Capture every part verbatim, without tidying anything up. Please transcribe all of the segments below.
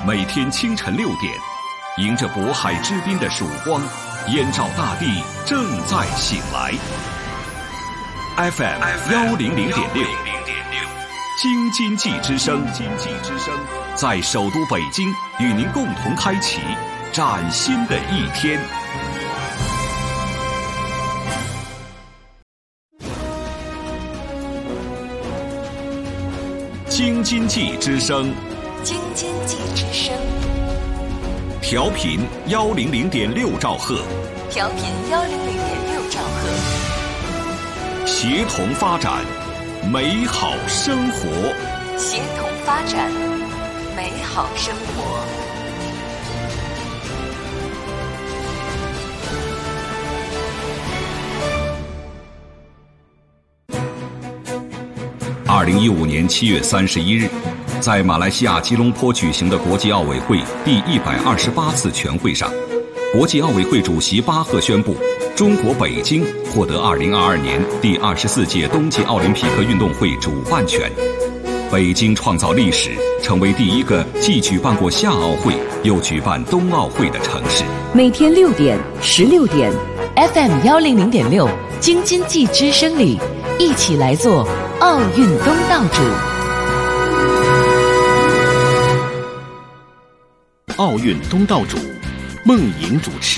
每天清晨六点，迎着渤海之滨的曙光，燕赵大地正在醒来。F M 幺零零点六，京津冀之声，京津之声在首都北京与您共同开启崭新的一天。京津冀之声， 京津冀之声， 调频幺零零点六兆赫， 调频幺零零点六兆赫， 协同发展，美好生活， 协同发展，美好生活。 二零一五年七月三十一日，在马来西亚吉隆坡举行的国际奥委会第一百二十八次全会上，国际奥委会主席巴赫宣布，中国北京获得二零二二年第二十四届冬季奥林匹克运动会主办权。北京创造历史，成为第一个既举办过夏奥会又举办冬奥会的城市。 每天六点、十六点 ，F M 幺零零点六，京津冀之声里，一起来做奥运东道主。 奥运东道主，孟莹主持。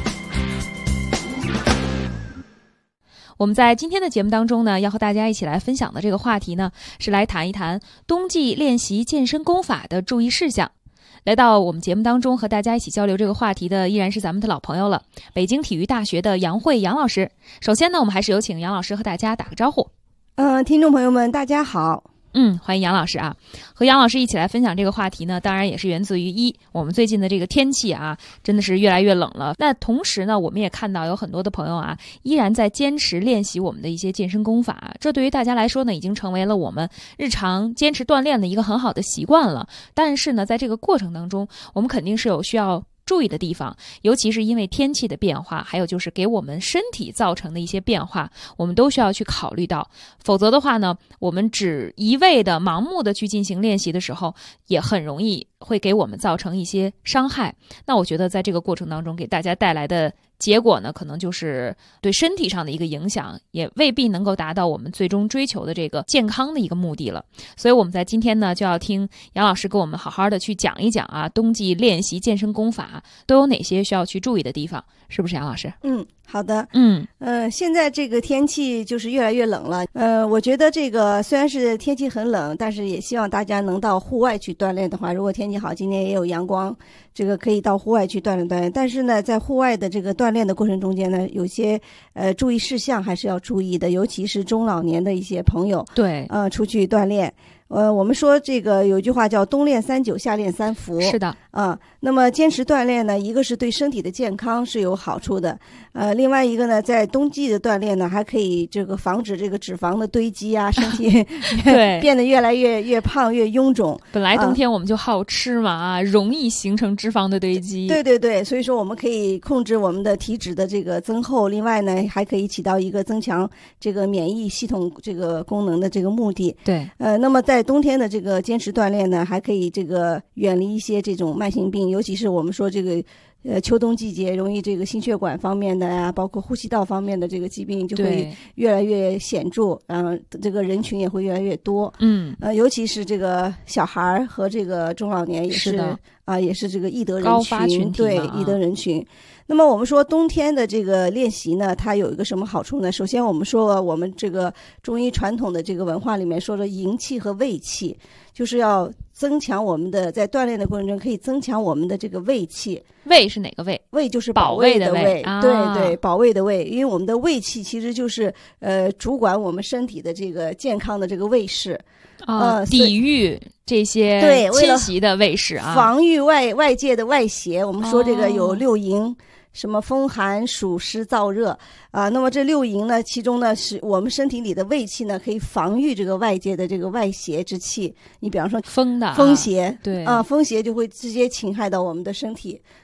我们在今天的节目当中呢，要和大家一起来分享的这个话题呢，是来谈一谈冬季练习健身功法的注意事项。来到我们节目当中和大家一起交流这个话题的依然是咱们的老朋友了，北京体育大学的杨慧杨老师。首先呢，我们还是有请杨老师和大家打个招呼。 嗯、呃，听众朋友们大家好。 嗯，欢迎杨老师啊！和杨老师一起来分享这个话题呢，当然也是源自于一我们最近的这个天气啊，真的是越来越冷了。那同时呢，我们也看到有很多的朋友啊，依然在坚持练习我们的一些健身功法。这对于大家来说呢，已经成为了我们日常坚持锻炼的一个很好的习惯了。但是呢，在这个过程当中，我们肯定是有需要注意的地方，尤其是因为天气的变化，还有就是给我们身体造成的一些变化，我们都需要去考虑到。否则的话呢，我们只一味的盲目的去进行练习的时候，也很容易会给我们造成一些伤害。那我觉得在这个过程当中给大家带来的结果呢，可能就是对身体上的一个影响，也未必能够达到我们最终追求的这个健康的一个目的了。所以我们在今天呢，就要听杨老师给我们好好的去讲一讲啊，冬季练习健身功法都有哪些需要去注意的地方，是不是杨老师？ 嗯，好的。 嗯， 呃，现在这个天气就是越来越冷了。呃，我觉得这个虽然是天气很冷，但是也希望大家能到户外去锻炼的话，如果天气好，今天也有阳光，这个可以到户外去锻炼锻炼。但是呢，在户外的这个锻炼的过程中间呢，有些呃注意事项还是要注意的，尤其是中老年的一些朋友， 对， 呃，出去锻炼。呃，我们说这个有一句话叫冬练三九，夏练三伏。 是的， 啊、呃，那么坚持锻炼呢，一个是对身体的健康是有好处的，呃，另外一个呢，在冬季的锻炼呢，还可以这个防止这个脂肪的堆积啊，身体对变得越来越越胖越臃肿。 本来冬天我们就好吃嘛，啊、呃，容易形成脂肪的堆积。 对对对，所以说我们可以控制我们的体脂的这个增厚，另外呢，还可以起到一个增强这个免疫系统这个功能的这个目的。 对， 呃，那么在冬天的这个坚持锻炼呢，还可以这个远离一些这种慢性病，尤其是我们说这个呃秋冬季节容易这个心血管方面的呀、啊，包括呼吸道方面的这个疾病就会越来越显著，嗯、呃，这个人群也会越来越多。 嗯， 呃，尤其是这个小孩和这个中老年也是啊、呃，也是这个易得人群， 高发群体对易得人群。那么我们说冬天的这个练习呢，它有一个什么好处呢？首先我们说我们这个中医传统的这个文化里面说的营气和胃气，就是要增强我们的在锻炼的过程中可以增强我们的这个胃气。 胃是哪个胃？ 胃就是保卫的胃， 保卫的胃啊、 对对，保卫的胃。因为我们的胃气其实就是呃主管我们身体的这个健康的这个胃势。 啊、呃，抵御这些侵袭的胃势啊， 防御外外界的外邪。我们说这个有六营。哦，什么风寒暑湿燥热啊？那么这六营呢，其中呢是我们身体里的胃气呢，可以防御这个外界的这个外邪之气。你比方说风的风邪， 对啊，风邪就会直接侵害到我们的身体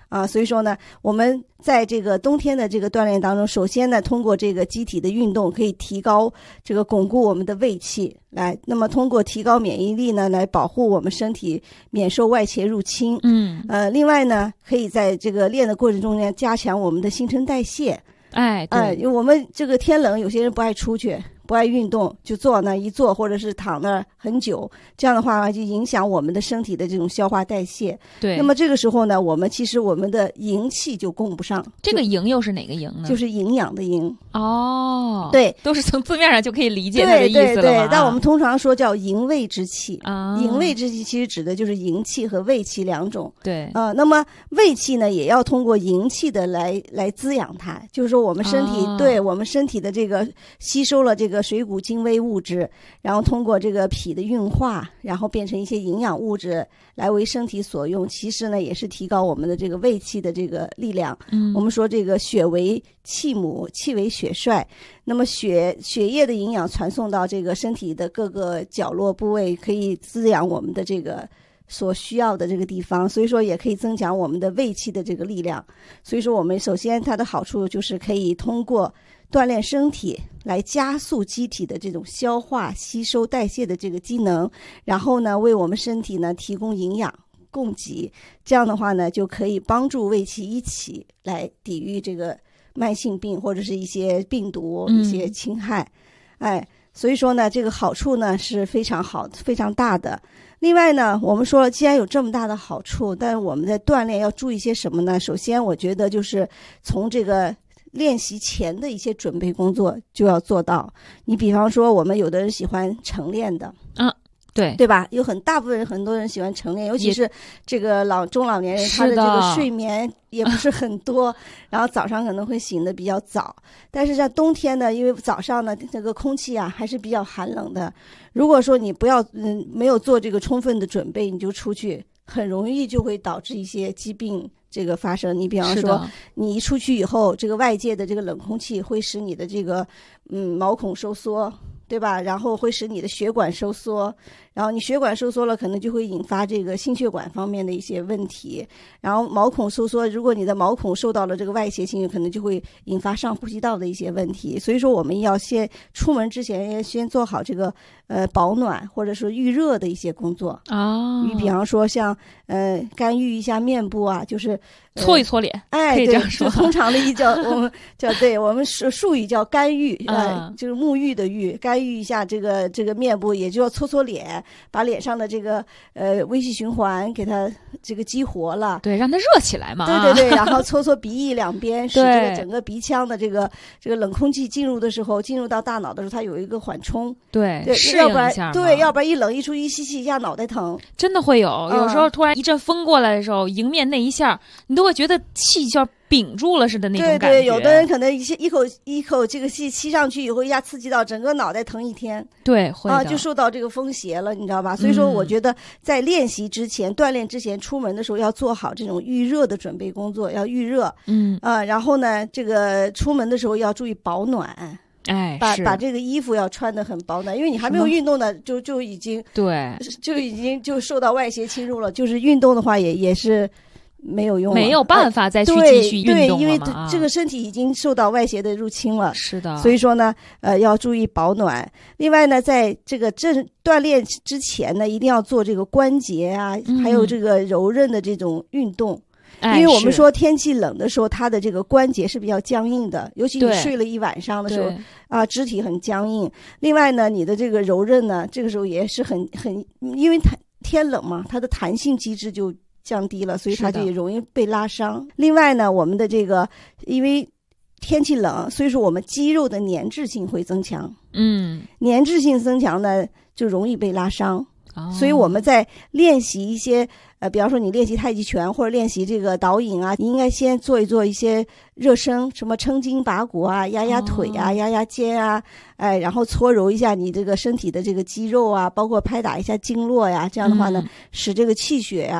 啊，所以说呢，我们在这个冬天的这个锻炼当中，首先呢，通过这个机体的运动，可以提高这个巩固我们的胃气，来，那么通过提高免疫力呢，来保护我们身体免受外邪入侵。 嗯， 呃，另外呢，可以在这个练的过程中呢，加强我们的新陈代谢。 哎，对， 呃，因为我们这个天冷，有些人不爱出去，不爱运动，就坐那一坐，或者是躺那儿很久，这样的话就影响我们的身体的这种消化代谢。 对， 那么这个时候呢，我们其实我们的营气就供不上。 这个营又是哪个营呢？ 就是营养的营。 哦， 对， 都是从字面上就可以理解它的意思了嘛。 对对对，但我们通常说叫营卫之气啊， 营卫之气其实指的就是营气和胃气两种。 对， 呃，那么胃气呢，也要通过营气的来来滋养它，就是说我们身体、 啊、 对我们身体的这个吸收了这个水谷精微物质，然后通过这个脾的运化，然后变成一些营养物质来为身体所用。其实呢，也是提高我们的这个胃气的这个力量。 嗯， 我们说这个血为气母，气为血帅，那么血血液的营养传送到这个身体的各个角落部位，可以滋养我们的这个所需要的这个地方，所以说也可以增强我们的胃气的这个力量。所以说我们首先它的好处就是可以通过锻炼身体来加速机体的这种消化、吸收、代谢的这个机能，然后呢为我们身体呢提供营养供给，这样的话呢就可以帮助胃气一起来抵御这个慢性病或者是一些病毒、 嗯、 一些侵害。哎，所以说呢这个好处呢是非常好非常大的。另外呢，我们说了，既然有这么大的好处，但是我们在锻炼要注意些什么呢？首先我觉得就是从这个练习前的一些准备工作就要做到。你比方说我们有的人喜欢晨练的啊，对对吧？有很大部分人很多人喜欢晨练，尤其是这个老中老年人，他的这个睡眠也不是很多，然后早上可能会醒得比较早。但是在冬天呢，因为早上呢这个空气啊还是比较寒冷的，如果说你不要嗯没有做这个充分的准备，你就出去，很容易就会导致一些疾病这个发生。你比方说你一出去以后，这个外界的这个冷空气会使你的这个嗯毛孔收缩，对吧？然后会使你的血管收缩，然后你血管收缩了，可能就会引发这个心血管方面的一些问题。然后毛孔收缩，如果你的毛孔受到了这个外邪侵入，可能就会引发上呼吸道的一些问题。所以说我们要先出门之前要先做好这个呃保暖或者说预热的一些工作啊。 你比方说像呃干预一下面部啊，就是、呃、 搓一搓脸， 哎， 可以这样说。 通常的一叫我们叫对我们术术语叫干预，呃， 嗯、 就是沐浴的浴，干预一下这个这个面部，也就要搓搓脸，把脸上的这个呃微细循环给它这个激活了， 对，让它热起来嘛。 对对对，然后搓搓鼻翼两边，使这个整个鼻腔的这个这个冷空气进入的时候，进入到大脑的时候，它有一个缓冲。 对， 对， 适要不然应一下对，要不然一冷一出一吸气一下脑袋疼， 真的会有。 嗯、 有时候突然一阵风过来的时候，迎面那一下，你都会觉得气就要屏住了似的那种感觉。 对对，有的人可能一一口一口这个气吸上去以后，一下刺激到整个脑袋疼一天。 对，会啊，就受到这个风邪了，你知道吧？所以说，我觉得在练习之前、 嗯、 锻炼之前、出门的时候要做好这种预热的准备工作，要预热。 嗯啊，然后呢，这个出门的时候要注意保暖。 哎， 把把这个衣服要穿得很保暖，因为你还没有运动呢，就就已经对， 就已经就受到外邪侵入了。就是运动的话也，也也是没有用了， 没有办法再去继续运动了、 呃、对, 对，因为这个身体已经受到外邪的入侵了。 是的， 所以说呢，呃，要注意保暖。另外呢，在这个正锻炼之前呢，一定要做这个关节啊， 嗯、 还有这个柔韧的这种运动。 因为我们说天气冷的时候，它的这个关节是比较僵硬的，尤其你睡了一晚上的时候啊，肢体很僵硬。另外呢，你的这个柔韧呢，这个时候也是很很，因为它天冷嘛，它的弹性机制就降低了，所以它就也容易被拉伤。另外呢，我们的这个因为天气冷，所以说我们肌肉的粘滞性会增强。 嗯， 粘滞性增强呢，就容易被拉伤。 哦、 所以我们在练习一些呃，比方说你练习太极拳或者练习这个导引啊，你应该先做一做一些热身，什么撑筋拔骨啊，压压腿啊，哦、压压肩啊，哎，然后搓揉一下你这个身体的这个肌肉啊，包括拍打一下经络呀，这样的话呢，嗯、使这个气血呀、啊。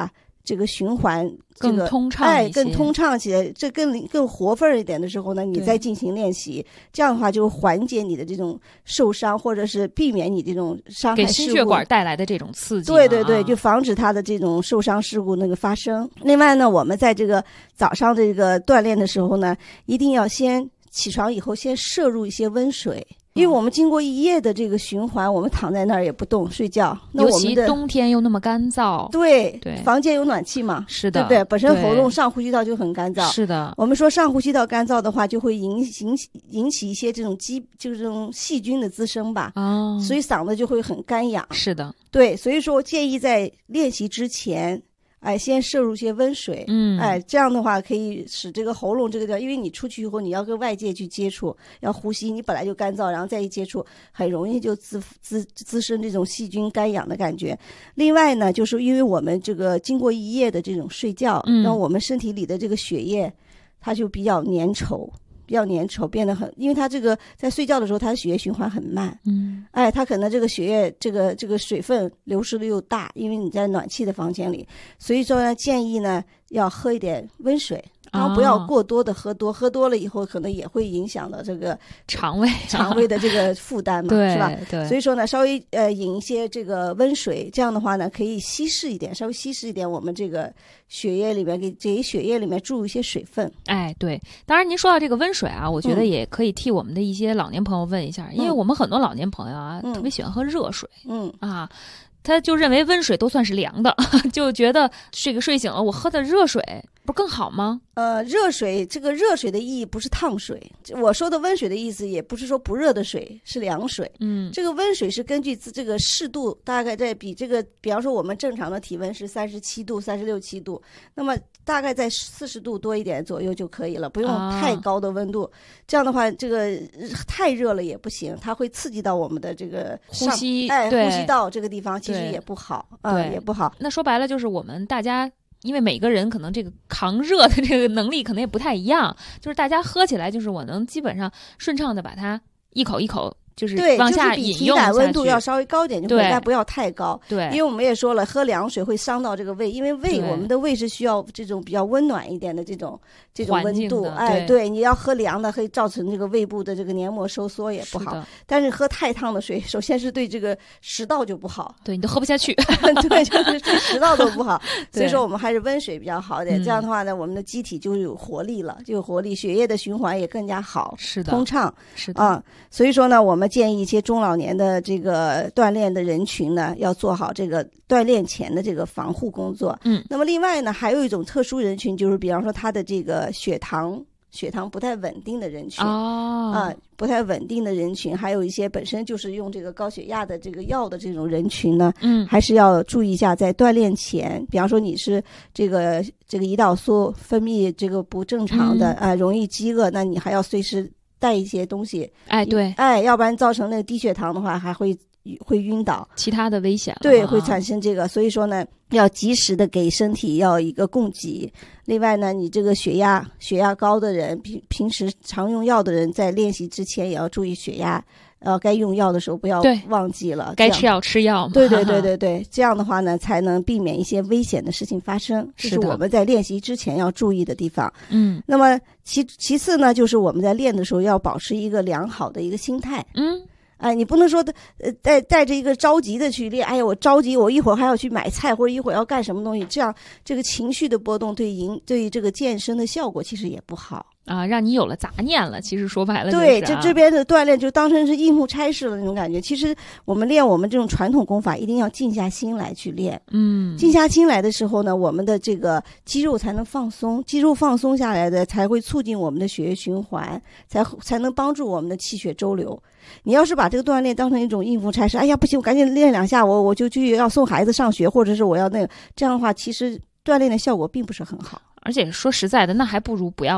这个循环。这个更通畅哎， 一些更通畅起来，这更更活分儿一点的时候呢，你再进行练习，这样的话就缓解你的这种受伤，或者是避免你这种伤害给事故心血管带来的这种刺激嘛。 对对对， 啊就防止它的这种受伤事故那个发生。另外呢，我们在这个早上这个锻炼的时候呢，一定要先起床以后先摄入一些温水。因为我们经过一夜的这个循环，我们躺在那儿也不动睡觉，那尤我们的其冬天又那么干燥。 对对房间有暖气嘛， 是的， 对不对？本身对喉咙上呼吸道就很干燥， 是的， 我们说上呼吸道干燥的话，就会引引起引起一些这种积，就是这种细菌的滋生吧， 哦， 所以嗓子就会很干痒。 是的， 对，所以说我建议在练习之前，哎，先摄入一些温水， 嗯， 哎，这样的话可以使这个喉咙这个地方，因为你出去以后你要跟外界去接触，要呼吸，你本来就干燥，然后再一接触，很容易就滋滋滋生这种细菌干痒的感觉。另外呢，就是因为我们这个经过一夜的这种睡觉， 嗯让我们身体里的这个血液，它就比较粘稠。比较粘稠，变得很，因为它这个在睡觉的时候，它的血液循环很慢， 嗯， 哎，它可能这个血液这个这个水分流失的又大，因为你在暖气的房间里，所以说呢，建议呢要喝一点温水，然后不要过多的喝多，喝多了以后可能也会影响到这个肠胃肠胃的这个负担嘛， 对是吧？ 对， 所以说呢，稍微呃饮一些这个温水，这样的话呢，可以稀释一点，稍微稀释一点我们这个血液里面给给血液里面注入一些水分。 哎，对，当然您说到这个温水啊，我觉得也可以替我们的一些老年朋友问一下， 嗯、 因为我们很多老年朋友啊， 嗯、 特别喜欢喝热水， 嗯啊。他就认为温水都算是凉的，就觉得这个睡醒了，我喝的热水不更好吗？ 呃，热水这个热水的意义不是烫水，我说的温水的意思也不是说不热的水，是凉水。 嗯， 这个温水是根据这个湿度，大概在比这个，比方说我们正常的体温是三十七度、三十六七度，那么大概在四十度多一点左右就可以了，不用太高的温度。啊、这样的话，这个太热了也不行，它会刺激到我们的这个呼吸， 哎， 对呼吸道这个地方其实也不好，啊、呃，也不好。 那说白了就是我们大家。因为每个人可能这个扛热的这个能力可能也不太一样，就是大家喝起来，就是我能基本上顺畅的把它一口一口就是往下饮用下去， 体感温度要稍微高一点就可以，但不要太高。 对， 因为我们也说了，喝凉水会伤到这个胃，因为胃我们的胃是需要这种比较温暖一点的这种这种温度。哎，对，你要喝凉的会造成这个胃部的这个黏膜收缩也不好。但是喝太烫的水，首先是对这个食道就不好， 对你都喝不下去， 对，就是对食道都不好。所以说我们还是温水比较好一点，这样的话呢，我们的机体就有活力了，就有活力，血液的循环也更加好， 是的， 通畅， 是的啊。所以说呢，我们建议一些中老年的这个锻炼的人群呢，要做好这个锻炼前的这个防护工作。 嗯， 那么另外呢，还有一种特殊人群，就是比方说他的这个血糖血糖不太稳定的人群哦啊，不太稳定的人群，还有一些本身就是用这个高血压的这个药的这种人群呢， 嗯， 还是要注意一下，在锻炼前，比方说你是这个这个胰岛素分泌这个不正常的、嗯、啊，容易饥饿，那你还要随时带一些东西， 哎，对， 哎，要不然造成那个低血糖的话，还会会晕倒， 其他的危险了， 对，会产生这个，所以说呢，要及时的给身体要一个供给。另外呢，你这个血压血压高的人，平平时常用药的人，在练习之前也要注意血压。呃，该用药的时候不要忘记了， 该吃药吃药嘛。 对对对对对，这样的话呢，才能避免一些危险的事情发生。这是我们在练习之前要注意的地方。 嗯， 那么其其次呢，就是我们在练的时候要保持一个良好的一个心态。 嗯。 哎，你不能说的，呃，带带着一个着急的去练。哎呀，我着急，我一会儿还要去买菜，或者一会儿要干什么东西，这样这个情绪的波动对营对这个健身的效果其实也不好啊，让你有了杂念了。其实说白了、就是啊， 对，这这边的锻炼就当成是应付差事了那种感觉。其实我们练我们这种传统功法，一定要静下心来去练。 嗯， 静下心来的时候呢，我们的这个肌肉才能放松，肌肉放松下来的才会促进我们的血液循环，才才能帮助我们的气血周流。你要是把这个锻炼当成一种应付差事，哎呀不行，我赶紧练两下，我我就去要送孩子上学，或者是我要那个，这样的话，其实锻炼的效果并不是很好。 而且说实在的，那还不如不要练。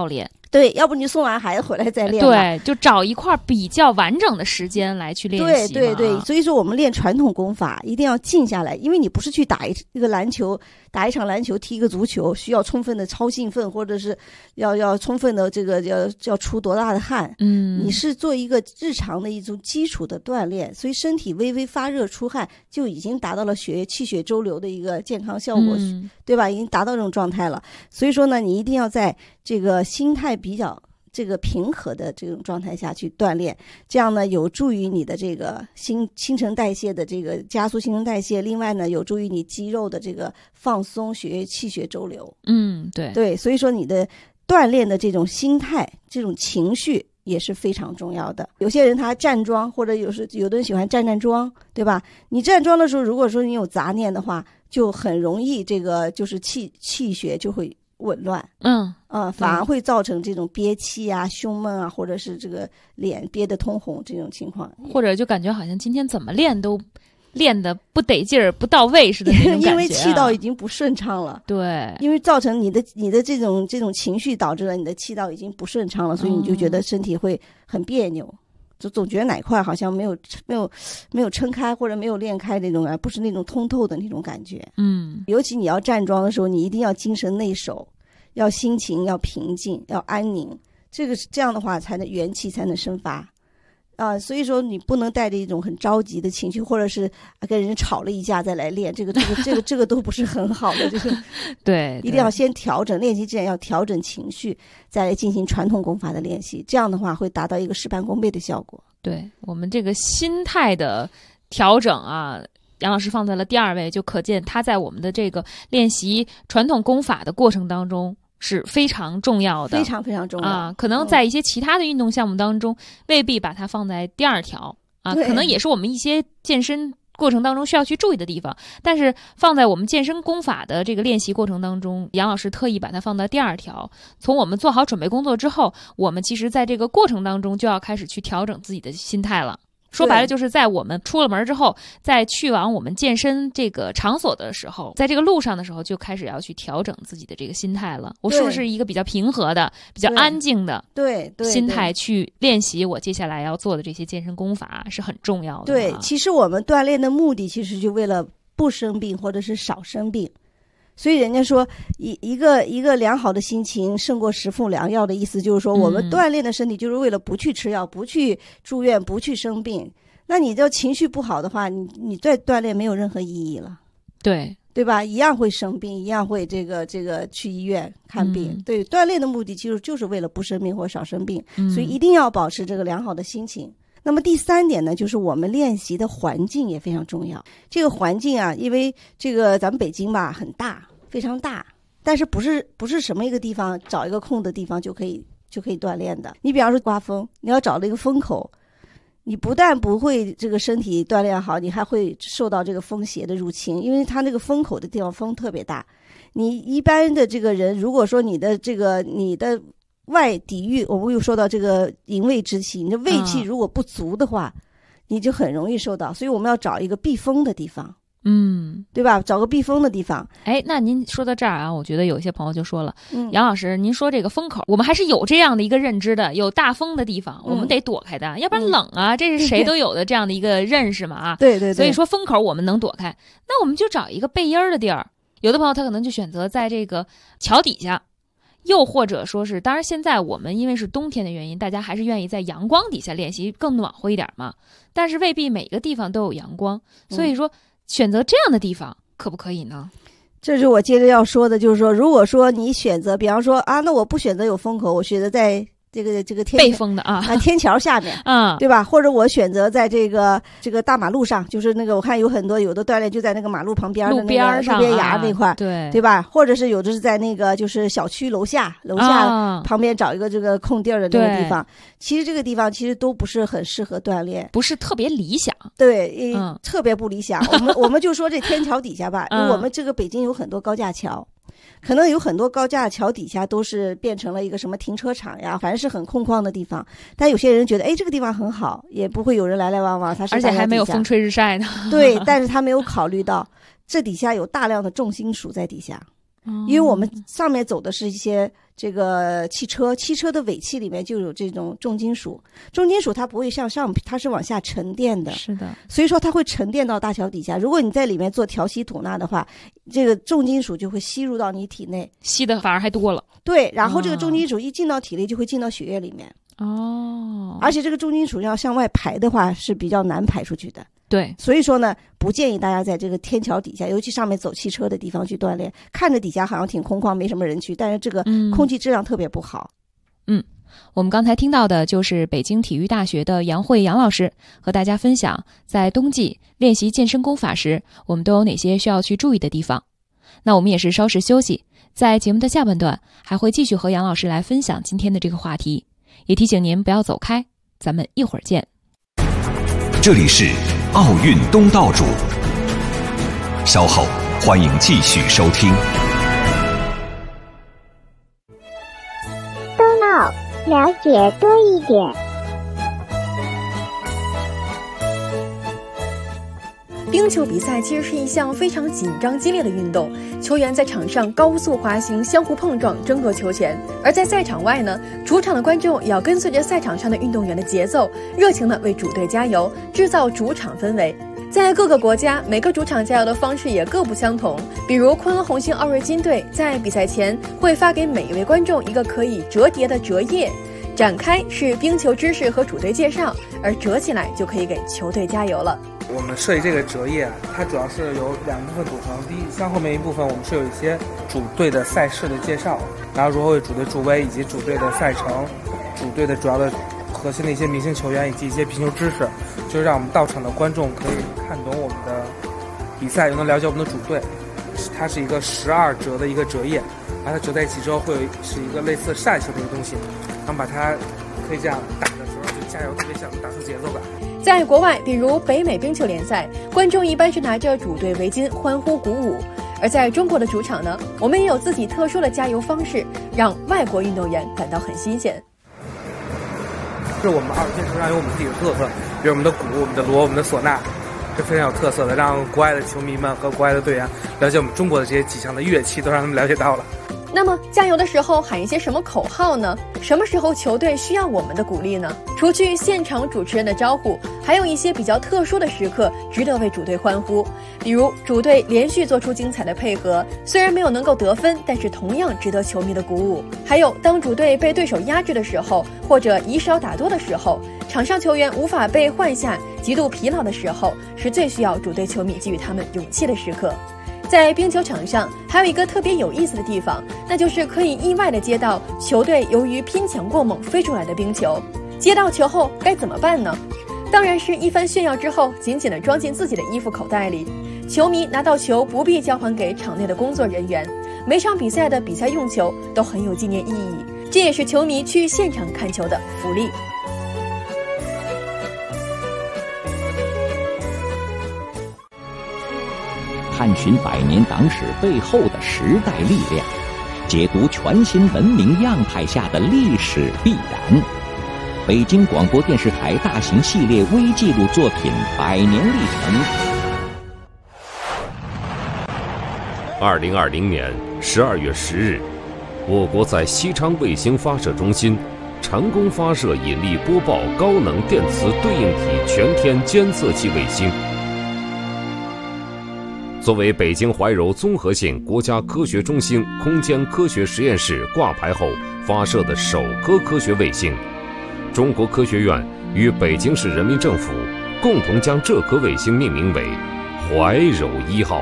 对，要不你就送完孩子回来再练。 对，就找一块比较完整的时间来去练习。 对对对，所以说我们练传统功法一定要静下来，因为你不是去打一一个篮球，打一场篮球，踢一个足球，需要充分的超兴奋，或者是要要充分的这个要要出多大的汗。 嗯， 你是做一个日常的一种基础的锻炼，所以身体微微发热出汗就已经达到了血液气血周流的一个健康效果， 嗯、 对吧？已经达到这种状态了。所以说呢，你一定要在这个心态比较这个平和的这种状态下去锻炼，这样呢有助于你的这个新新陈代谢的这个加速新陈代谢，另外呢有助于你肌肉的这个放松，血液气血周流。 嗯，对对，所以说你的锻炼的这种心态、这种情绪也是非常重要的。有些人他站桩，或者有时有的人喜欢站站桩，对吧？你站桩的时候，如果说你有杂念的话，就很容易这个就是气气血就会紊乱， 嗯呃，反而会造成这种憋气啊、胸闷啊，或者是这个脸憋得通红这种情况， 或者就感觉好像今天怎么练都练得不得劲儿、不到位似的那种感觉、啊， 因为气道已经不顺畅了。 对， 因为造成你的你的这种这种情绪导致了你的气道已经不顺畅了，所以你就觉得身体会很别扭。就总觉得哪块好像没有没有没有撑开，或者没有练开那种啊，不是那种通透的那种感觉。 嗯， 尤其你要站桩的时候，你一定要精神内守，要心情要平静，要安宁。这个这样的话，才能元气才能生发啊、呃。所以说，你不能带着一种很着急的情绪，或者是跟人吵了一架再来练，这个这个这个这个都不是很好的。这个对， 一定要先调整练习之前要调整情绪，再来进行传统功法的练习，这样的话会达到一个事半功倍的效果。 对，我们这个心态的调整啊，杨老师放在了第二位，就可见他在我们的这个练习传统功法的过程当中是非常重要的， 非常非常重要啊。可能在一些其他的运动项目当中，嗯、未必把它放在第二条啊，可能也是我们一些健身过程当中需要去注意的地方，但是放在我们健身功法的这个练习过程当中，杨老师特意把它放到第二条。从我们做好准备工作之后，我们其实在这个过程当中就要开始去调整自己的心态了。说白了，就是在我们出了门之后，在去往我们健身这个场所的时候，在这个路上的时候，就开始要去调整自己的这个心态了。我是不是一个比较平和的、比较安静的对对心态去练习我接下来要做的这些健身功法，是很重要的。 对，其实我们锻炼的目的其实就为了不生病，或者是少生病。所以人家说一一个一个良好的心情胜过十副良药的意思，就是说我们锻炼的身体就是为了不去吃药、不去住院、不去生病。那你这情绪不好的话，你你再锻炼没有任何意义了， 对对吧？一样会生病，一样会这个这个去医院看病。 嗯、 对，锻炼的目的其实就是为了不生病或少生病， 嗯、 所以一定要保持这个良好的心情。那么第三点呢，就是我们练习的环境也非常重要。这个环境啊，因为这个咱们北京吧很大，非常大，但是不是不是什么一个地方找一个空的地方就可以就可以锻炼的。你比方说刮风，你要找了一个风口，你不但不会这个身体锻炼好，你还会受到这个风邪的入侵，因为它那个风口的地方风特别大。你一般的这个人，如果说你的这个你的外抵御，我们又说到这个营卫之气，你的卫气如果不足的话，嗯、你就很容易受到。所以我们要找一个避风的地方， 嗯， 对吧？找个避风的地方。 哎，那您说到这儿啊，我觉得有一些朋友就说了， 嗯、 杨老师，您说这个风口，我们还是有这样的一个认知的，有大风的地方， 嗯、 我们得躲开的，要不然冷啊，嗯、这是谁都有的这样的一个认识嘛啊。 对对对。 所以说风口我们能躲开，那我们就找一个背阴儿的地儿。有的朋友他可能就选择在这个桥底下。又或者说是，当然现在我们因为是冬天的原因，大家还是愿意在阳光底下练习，更暖和一点嘛。但是未必每个地方都有阳光，所以说、嗯、选择这样的地方可不可以呢？ 这是我接着要说的，就是说，如果说你选择，比方说啊，那我不选择有风口，我选择在这个这个天背风的啊啊天桥下面啊， 对吧？或者我选择在这个这个大马路上，就是那个我看有很多有的锻炼就在那个马路旁边的那个路边上、 路边崖那块、 啊，对对吧？或者是有的是在那个就是小区楼下楼下旁边找一个这个空地儿的那个地方。其实这个地方其实都不是很适合锻炼， 不是特别理想。 对， 嗯， 特别不理想。我们我们就说这天桥底下吧， 嗯、 因为我们这个北京有很多高架桥。可能有很多高架桥底下都是变成了一个什么停车场呀，反正是很空旷的地方。但有些人觉得，哎，这个地方很好，也不会有人来来往往，它是而且还没有风吹日晒呢。 对，但是他没有考虑到这底下有大量的重金属在底下。 因为我们上面走的是一些这个汽车，汽车的尾气里面就有这种重金属，重金属它不会向上，它是往下沉淀的， 是的， 所以说它会沉淀到大桥底下。如果你在里面做调息吐纳的话，这个重金属就会吸入到你体内， 吸的反而还多了。 对，然后这个重金属一进到体内就会进到血液里面。 哦， 而且这个重金属要向外排的话是比较难排出去的。 对， 所以说呢，不建议大家在这个天桥底下，尤其上面走汽车的地方去锻炼。看着底下好像挺空旷，没什么人去，但是这个空气质量特别不好。 嗯，我们刚才听到的就是北京体育大学的杨慧杨老师和大家分享，在冬季练习健身功法时，我们都有哪些需要去注意的地方。那我们也是稍事休息，在节目的下半段还会继续和杨老师来分享今天的这个话题，也提醒您不要走开，咱们一会儿见。 这里是奥运东道主，稍后欢迎继续收听。 东奥了解多一点。 冰球比赛其实是一项非常紧张激烈的运动，球员在场上高速滑行，相互碰撞，争夺球权。而在赛场外呢，主场的观众也要跟随着赛场上的运动员的节奏，热情地为主队加油，制造主场氛围。在各个国家，每个主场加油的方式也各不相同。比如昆仑红星奥瑞金队在比赛前会发给每一位观众一个可以折叠的折页，展开是冰球知识和主队介绍，而折起来就可以给球队加油了。 我们设计这个折页，它主要是由两部分组成。第一，像后面一部分我们是有一些主队的赛事的介绍，然后如何为主队助威，以及主队的赛程、主队的主要的核心的一些明星球员以及一些冰球知识，就是让我们到场的观众可以看懂我们的比赛，又能了解我们的主队。它是一个十二折的一个折页，把它折在一起之后会有是一个类似扇形的一个东西，然后把它可以这样打的时候就加油，特别想打出节奏感。 在国外，比如北美冰球联赛，观众一般是拿着主队围巾欢呼鼓舞；而在中国的主场呢，我们也有自己特殊的加油方式，让外国运动员感到很新鲜。 是我们奥运球上有我们自己的特色，比如我们的鼓、我们的锣、我们的唢呐，是非常有特色的，让国外的球迷们和国外的队员了解我们中国的这些几项的乐器，都让他们了解到了。 那么加油的时候喊一些什么口号呢？什么时候球队需要我们的鼓励呢？除去现场主持人的招呼，还有一些比较特殊的时刻值得为主队欢呼，比如主队连续做出精彩的配合，虽然没有能够得分，但是同样值得球迷的鼓舞。还有当主队被对手压制的时候，或者以少打多的时候，场上球员无法被换下，极度疲劳的时候，是最需要主队球迷给予他们勇气的时刻。在冰球场上还有一个特别有意思的地方，那就是可以意外地接到球队由于拼抢过猛飞出来的冰球。接到球后该怎么办呢？当然是一番炫耀之后，紧紧地装进自己的衣服口袋里。球迷拿到球不必交还给场内的工作人员，每场比赛的比赛用球都很有纪念意义，这也是球迷去现场看球的福利。 探寻百年党史背后的时代力量，解读全新文明样态下的历史必然。北京广播电视台大型系列微纪录作品《百年历程》。 二零二零年十二月十日，我国在西昌卫星发射中心成功发射引力波报高能电磁对应体全天监测器卫星。作为北京怀柔综合性国家科学中心空间科学实验室挂牌后发射的首颗科学卫星，中国科学院与北京市人民政府共同将这颗卫星命名为怀柔一号。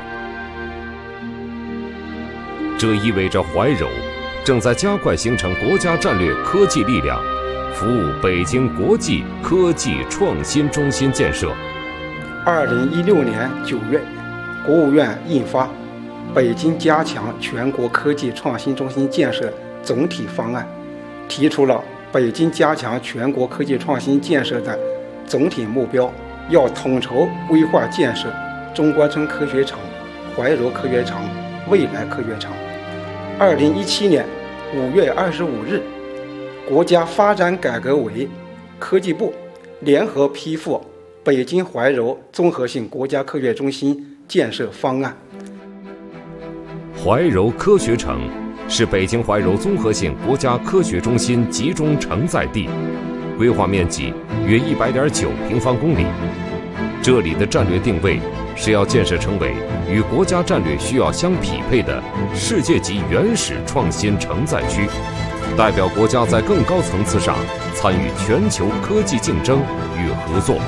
这意味着怀柔正在加快形成国家战略科技力量，服务北京国际科技创新中心建设。 二零一六年九月，国务院印发《北京加强全国科技创新中心建设总体方案》，提出了北京加强全国科技创新建设的总体目标，要统筹规划建设中关村科学城、怀柔科学城、未来科学城。二零一七年五月二十五日，国家发展改革委、科技部联合批复北京怀柔综合性国家科学中心建设方案。 怀柔科学城是北京怀柔综合性国家科学中心集中承载地，规划面积约一百点九平方公里。这里的战略定位是要建设成为与国家战略需要相匹配的世界级原始创新承载区，代表国家在更高层次上参与全球科技竞争与合作。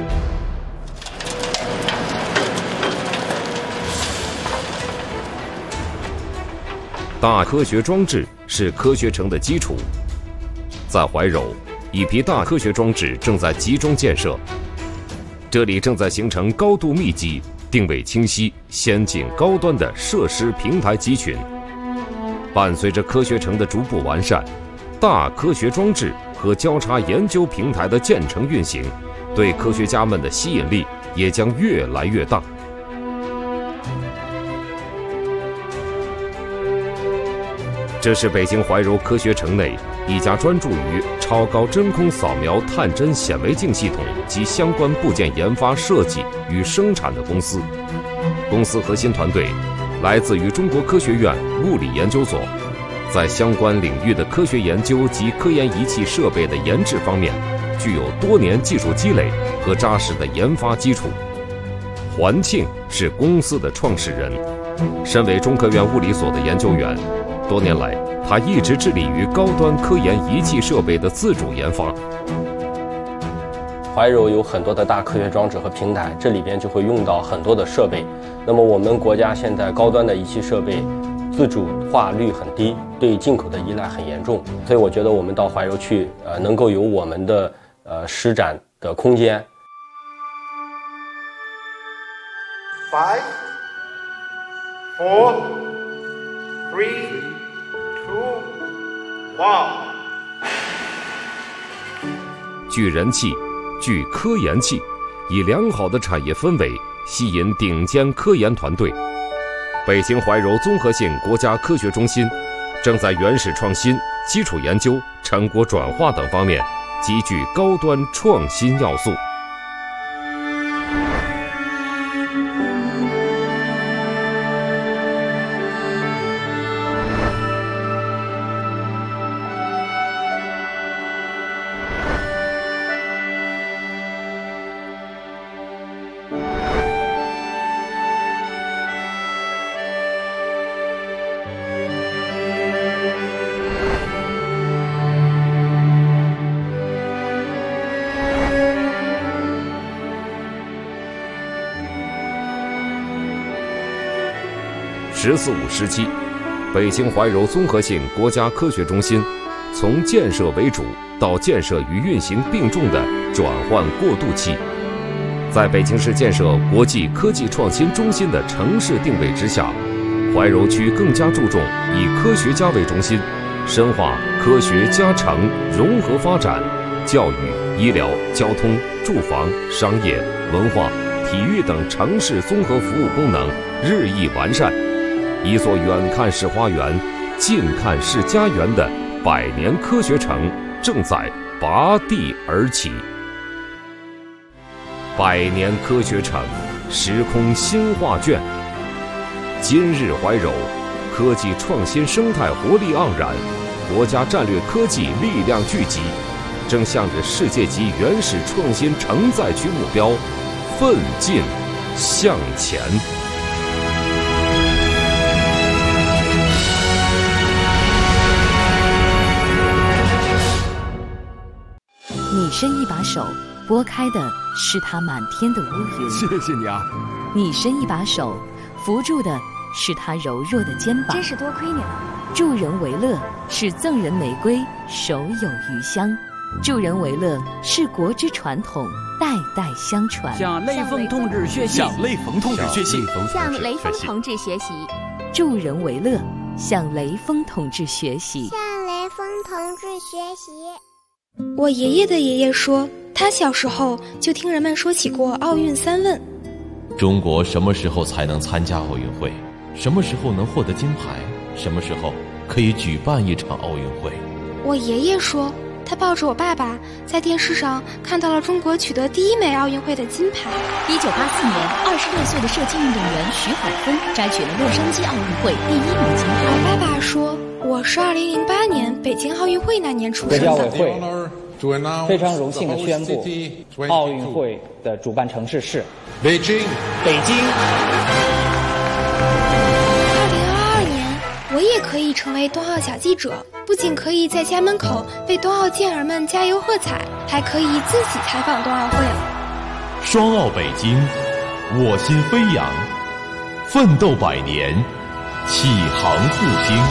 大科学装置是科学城的基础，在怀柔，一批大科学装置正在集中建设。这里正在形成高度密集、定位清晰、先进高端的设施平台集群。伴随着科学城的逐步完善，大科学装置和交叉研究平台的建成运行，对科学家们的吸引力也将越来越大。这是北京怀柔科学城内一家专注于超高真空扫描探针显微镜系统及相关部件研发设计与生产的公司。公司核心团队来自于中国科学院物理研究所，在相关领域的科学研究及科研仪器设备的研制方面，具有多年技术积累和扎实的研发基础。环庆是公司的创始人，身为中科院物理所的研究员，多年来，他一直致力于高端科研仪器设备的自主研发。 怀柔有很多的大科学装置和平台，这里边就会用到很多的设备。那么我们国家现在高端的仪器设备自主化率很低，对进口的依赖很严重，所以我觉得我们到怀柔去，呃，能够有我们的呃施展的空间。 Five, four, three, two, one。 聚人气，聚科研气，以良好的产业氛围吸引顶尖科研团队。北京怀柔综合性国家科学中心正在原始创新、基础研究、成果转化等方面极具高端创新要素。十四五时期，北京怀柔综合性国家科学中心从建设为主到建设与运行并重的转换过渡期。在北京市建设国际科技创新中心的城市定位之下，怀柔区更加注重以科学家为中心，深化科学加成融合发展，教育、医疗、交通、住房、商业、文化、体育等城市综合服务功能日益完善。一座远看是花园，近看是家园的百年科学城正在拔地而起。百年科学城，时空新画卷。今日怀柔，科技创新生态活力盎然，国家战略科技力量聚集，正向着世界级原始创新承载区目标奋进向前。 你伸一把手，拨开的是它满天的乌云。 谢谢你啊！ 你伸一把手，扶住的是它柔弱的肩膀。 真是多亏你了。 助人为乐是赠人玫瑰，手有余香。助人为乐是国之传统，代代相传。 向雷锋同志学习，向雷锋同志学习， 向雷锋同志学习。 助人为乐，向雷锋同志学习。 向雷锋同志学习。 我爷爷的爷爷说，他小时候就听人们说起过奥运三问。 中国什么时候才能参加奥运会？什么时候能获得金牌？什么时候可以举办一场奥运会？ 我爷爷说， 他抱着我爸爸，在电视上看到了中国取得第一枚奥运会的金牌。 一九八四年，二十六岁的射击运动员徐海峰摘取了洛杉矶奥运会第一枚金牌。 我爸爸说，我是二零零八年北京奥运会那年出生的。 国际奥委会非常荣幸地宣布，奥运会的主办城市是北京。北京。 二零二二年，我也可以成为冬奥小记者，不仅可以在家门口为冬奥健儿们加油喝彩，还可以自己采访冬奥会了。 双奥北京，我心飞扬，奋斗百年，启航复兴。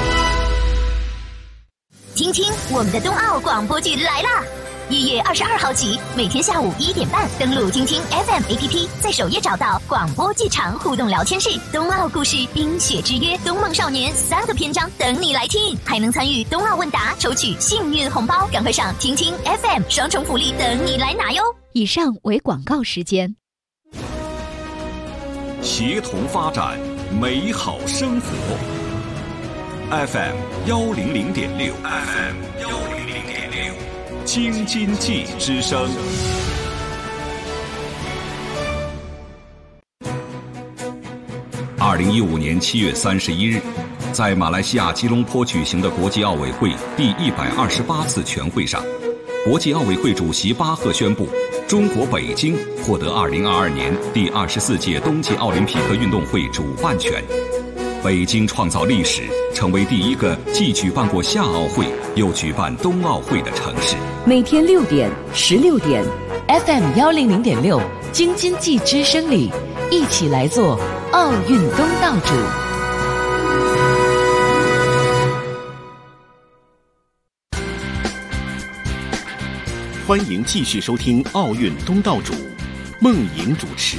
听听我们的冬奥广播剧来啦！一月二十二号起，每天下午一点半，登录听听 F M A P P， 在首页找到广播剧场互动聊天室，冬奥故事、冰雪之约、冬梦少年三个篇章等你来听，还能参与冬奥问答，抽取幸运红包，赶快上听听 F M， 双重福利等你来拿哟！ 以上为广告时间。 协同发展，美好生活。F M 幺零零点六 ，F M 幺零零点六，京津冀之声。二零一五年七月三十一日，在马来西亚吉隆坡举行的国际奥委会第一百二十八次全会上，国际奥委会主席巴赫宣布，中国北京获得二零二二年第二十四届冬季奥林匹克运动会主办权。北京创造历史，成为第一个既举办过夏奥会又举办冬奥会的城市。 每天六点、十六点 ，F M 幺零零点六，京津冀之声里，一起来做奥运东道主。 欢迎继续收听《奥运东道主》，孟莹主持。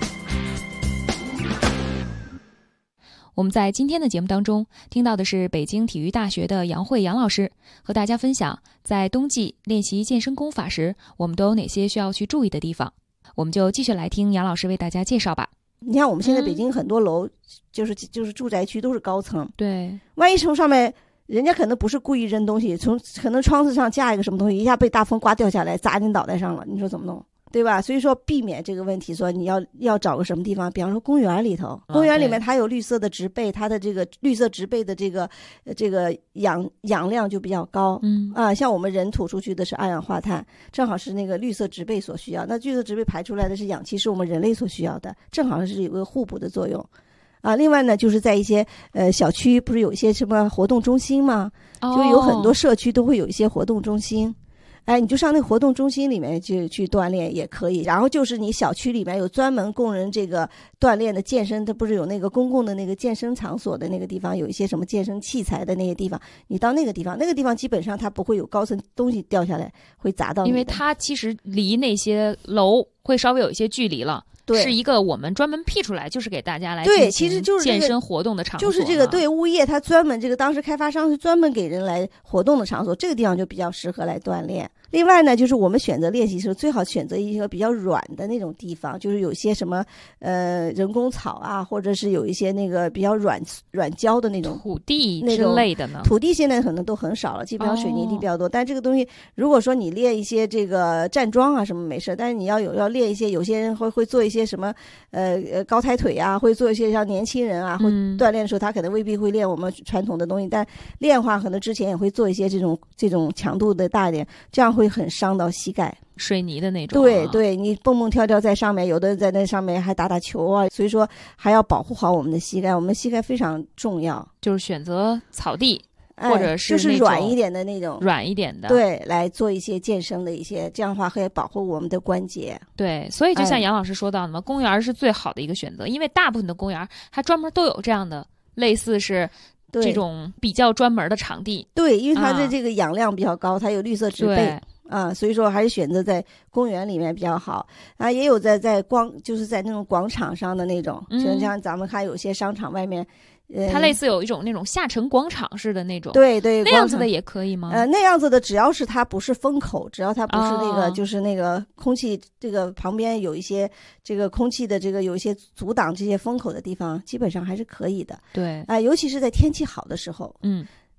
我们在今天的节目当中听到的是北京体育大学的杨慧杨老师和大家分享，在冬季练习健身功法时，我们都有哪些需要去注意的地方。我们就继续来听杨老师为大家介绍吧。 你看我们现在北京很多楼、嗯、就是就是住宅区都是高层， 对， 万一从上面人家可能不是故意扔东西，从可能窗子上架一个什么东西，一下被大风刮掉下来砸你脑袋上了，你说怎么弄？对吧？所以说避免这个问题，说你要要找个什么地方，比方说公园里头，公园里面它有绿色的植被，它的这个绿色植被的这个呃这个氧氧量就比较高， 嗯啊，像我们人吐出去的是二氧化碳，正好是那个绿色植被所需要，那绿色植被排出来的是氧气，是我们人类所需要的，正好是有个互补的作用。啊，另外呢，就是在一些呃小区，不是有一些什么活动中心吗？ 哦、 就有很多社区都会有一些活动中心。哎，你就上那个活动中心里面去去锻炼也可以。然后就是你小区里面有专门供人这个锻炼的健身，它不是有那个公共的那个健身场所的那个地方，有一些什么健身器材的那些地方，你到那个地方，那个地方基本上它不会有高层东西掉下来会砸到你， 因为它其实离那些楼会稍微有一些距离了。 对， 是一个我们专门辟出来，就是给大家来对，其实就是健身活动的场所、 这个，就是这个对物业，它专门这个当时开发商是专门给人来活动的场所，这个地方就比较适合来锻炼。另外呢，就是我们选择练习时候，最好选择一个比较软的那种地方，就是有些什么呃人工草啊，或者是有一些那个比较软软胶的那种土地之类的呢。 土地现在可能都很少了，基本上水泥地比较多。哦、但这个东西，如果说你练一些这个站桩啊什么没事，但是你要有要练一些，有些人会会做一些什么呃呃高抬腿啊，会做一些像年轻人啊，会锻炼的时候，他可能未必会练我们传统的东西，但练的话可能之前也会做一些这种这种强度的大一点，这样会很伤到膝盖。 水泥的那种、啊， 对对，你蹦蹦跳跳在上面，有的在那上面还打打球啊，所以说还要保护好我们的膝盖，我们膝盖非常重要， 就是选择草地。 哎、 或者是就是软一点的那种， 软一点的， 对，来做一些健身的一些，这样的话可以保护我们的关节。 对，所以就像杨老师说到的嘛，哎、公园是最好的一个选择，因为大部分的公园它专门都有这样的类似是这种比较专门的场地。 对，因为它的这个氧量比较高，啊、它有绿色植被啊，所以说还是选择在公园里面比较好啊。也有在在光就是在那种广场上的那种，就、嗯、像咱们看有些商场外面。 它类似有一种那种下沉广场式的那种， 对对， 那样子的也可以吗？ 呃，那样子的只要是它不是风口，只要它不是那个、 哦、 就是那个空气这个旁边有一些这个空气的这个有一些阻挡这些风口的地方，基本上还是可以的。 对， 啊、呃，尤其是在天气好的时候， 嗯。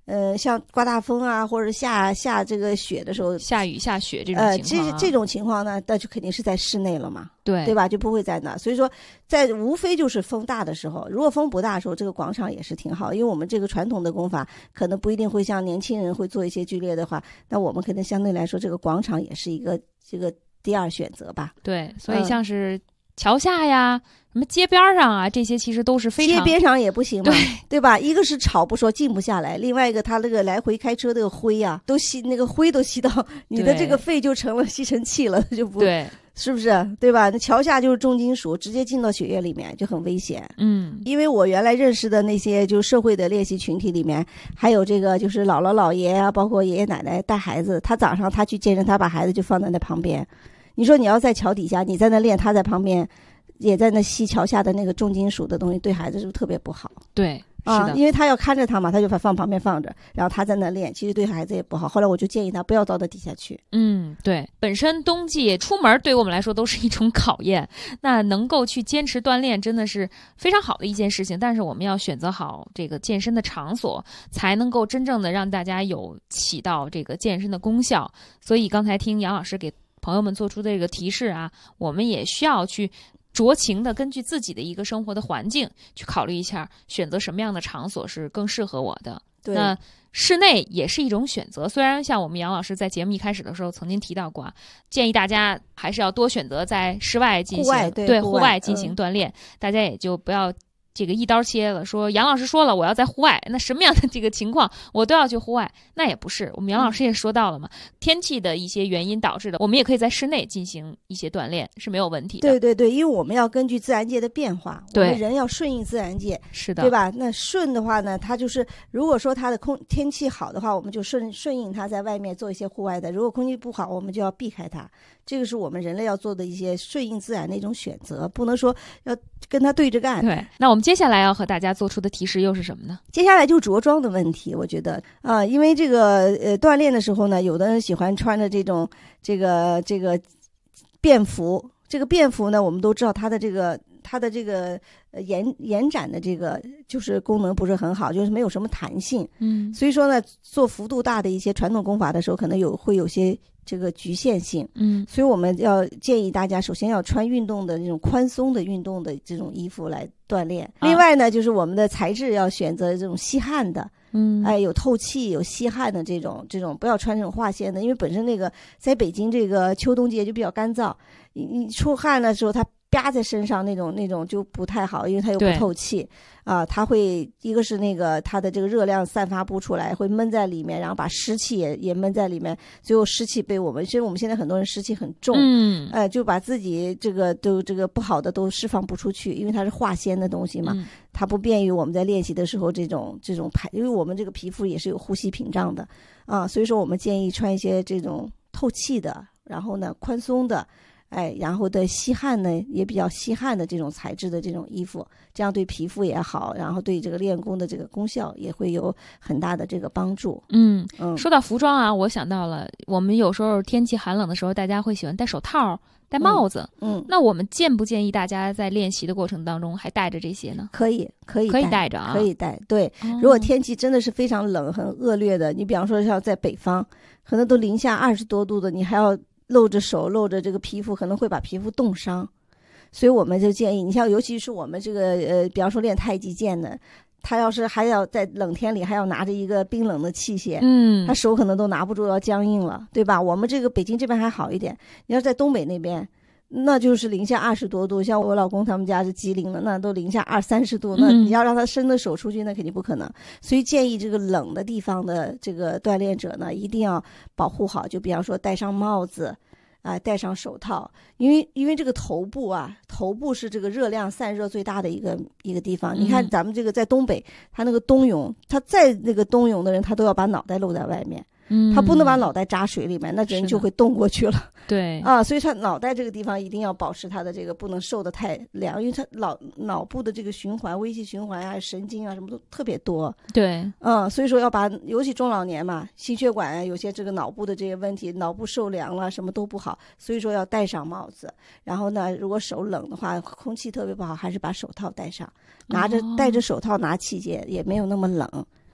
呃，像刮大风啊，或者下下这个雪的时候， 下雨下雪这种情况、啊， 呃，这这种情况呢，那就肯定是在室内了嘛， 对对吧？就不会在那，所以说，在无非就是风大的时候，如果风不大的时候，这个广场也是挺好，因为我们这个传统的功法可能不一定会像年轻人会做一些剧烈的话，那我们可能相对来说，这个广场也是一个这个第二选择吧。 对，所以像是桥下呀。嗯什么街边上啊，这些其实都是非常街边上也不行嘛， 对对吧？一个是吵不说，静不下来；另外一个，他那个来回开车这个灰啊，都吸那个灰都吸到你的这个肺，就成了吸尘器了，就不对， 是不是？对吧？那桥下就是重金属，直接进到血液里面就很危险。 嗯， 因为我原来认识的那些就社会的练习群体里面，还有这个就是姥姥姥爷啊，包括爷爷奶奶带孩子，他早上他去健身，他把孩子就放在那旁边。你说你要在桥底下，你在那练，他在旁边。也在那吸桥下的那个重金属的东西，对孩子是特别不好。 对， 啊， 是的， 因为他要看着他嘛，他就把放旁边放着，然后他在那练，其实对孩子也不好。后来我就建议他不要到那底下去。 嗯，对，本身冬季出门对我们来说都是一种考验，那能够去坚持锻炼真的是非常好的一件事情。但是我们要选择好这个健身的场所，才能够真正的让大家有起到这个健身的功效。所以刚才听杨老师给朋友们做出的这个提示啊，我们也需要去酌情的根据自己的一个生活的环境去考虑一下，选择什么样的场所是更适合我的。 对， 那室内也是一种选择。虽然像我们杨老师在节目一开始的时候曾经提到过，建议大家还是要多选择在室外进行， 户外对对户外户外进行锻炼、嗯，大家也就不要这个一刀切了，说杨老师说了我要在户外，那什么样的这个情况我都要去户外，那也不是。我们杨老师也说到了嘛、嗯，天气的一些原因导致的，我们也可以在室内进行一些锻炼是没有问题的。 对对对，因为我们要根据自然界的变化， 对， 我们人要顺应自然界， 是的， 对吧？那顺的话呢，它就是如果说它的空天气好的话，我们就顺顺应它在外面做一些户外的；如果空气不好，我们就要避开它。这个是我们人类要做的一些顺应自然的一种选择，不能说要跟它对着干。 对，那我们接下来要和大家做出的提示又是什么呢？ 接下来就着装的问题，我觉得啊、呃，因为这个呃锻炼的时候呢，有的人喜欢穿着这种这个这个便服，这个便服呢，我们都知道它的这个它的这个呃延延展的这个就是功能不是很好，就是没有什么弹性。 嗯， 所以说呢，做幅度大的一些传统功法的时候，可能有会有些这个局限性。 嗯， 所以我们要建议大家，首先要穿运动的这种宽松的运动的这种衣服来锻炼。啊、另外呢，就是我们的材质要选择这种吸汗的。 嗯， 哎，有透气、有吸汗的这种，这种不要穿这种化纤的，因为本身那个在北京这个秋冬节就比较干燥，你你出汗的时候它啪在身上那种那种就不太好，因为它又不透气啊，它会一个是那个它的这个热量散发不出来，会闷在里面，然后把湿气也也闷在里面，最后湿气被我们，其实我们现在很多人湿气很重， 嗯， 哎、呃，就把自己这个都这个不好的都释放不出去，因为它是化纤的东西嘛。 嗯， 它不便于我们在练习的时候这种这种排，因为我们这个皮肤也是有呼吸屏障的啊，所以说我们建议穿一些这种透气的，然后呢宽松的，哎，然后的吸汗呢也比较吸汗的这种材质的这种衣服，这样对皮肤也好，然后对这个练功的这个功效也会有很大的这个帮助。 嗯嗯， 说到服装啊，我想到了，我们有时候天气寒冷的时候，大家会喜欢戴手套。戴帽子， 嗯，嗯， 那我们建不建议大家在练习的过程当中还戴着这些呢？ 可以，可以， 可以戴着啊， 可以戴。对，哦、如果天气真的是非常冷、很恶劣的，你比方说像在北方，可能都零下二十多度的，你还要露着手、露着这个皮肤，可能会把皮肤冻伤。所以我们就建议，你像尤其是我们这个呃，比方说练太极剑的。他要是还要在冷天里还要拿着一个冰冷的器械， 嗯， 他手可能都拿不住，要僵硬了，对吧？我们这个北京这边还好一点，你要在东北那边，那就是零下二十多度，像我老公他们家是吉林的，那都零下二三十度，那你要让他伸的手出去，那肯定不可能。所以建议这个冷的地方的这个锻炼者呢，一定要保护好，就比方说戴上帽子。啊、呃，戴上手套，因为因为这个头部啊，头部是这个热量散热最大的一个一个地方。你看咱们这个在东北，他那个冬泳，他再那个冬泳的人，他都要把脑袋露在外面， 嗯， 他不能把脑袋扎水里面，那人就会冻过去了。 对啊，所以他脑袋这个地方一定要保持他的这个不能受得太凉，因为他脑脑部的这个循环、微细循环啊、神经啊什么都特别多。 对， 嗯，所以说要把，尤其中老年嘛，心血管啊，有些这个脑部的这些问题，脑部受凉了，什么都不好，所以说要戴上帽子。然后呢，如果手冷的话，空气特别不好，还是把手套戴上，拿着、哦、戴着手套拿器械也没有那么冷。 对。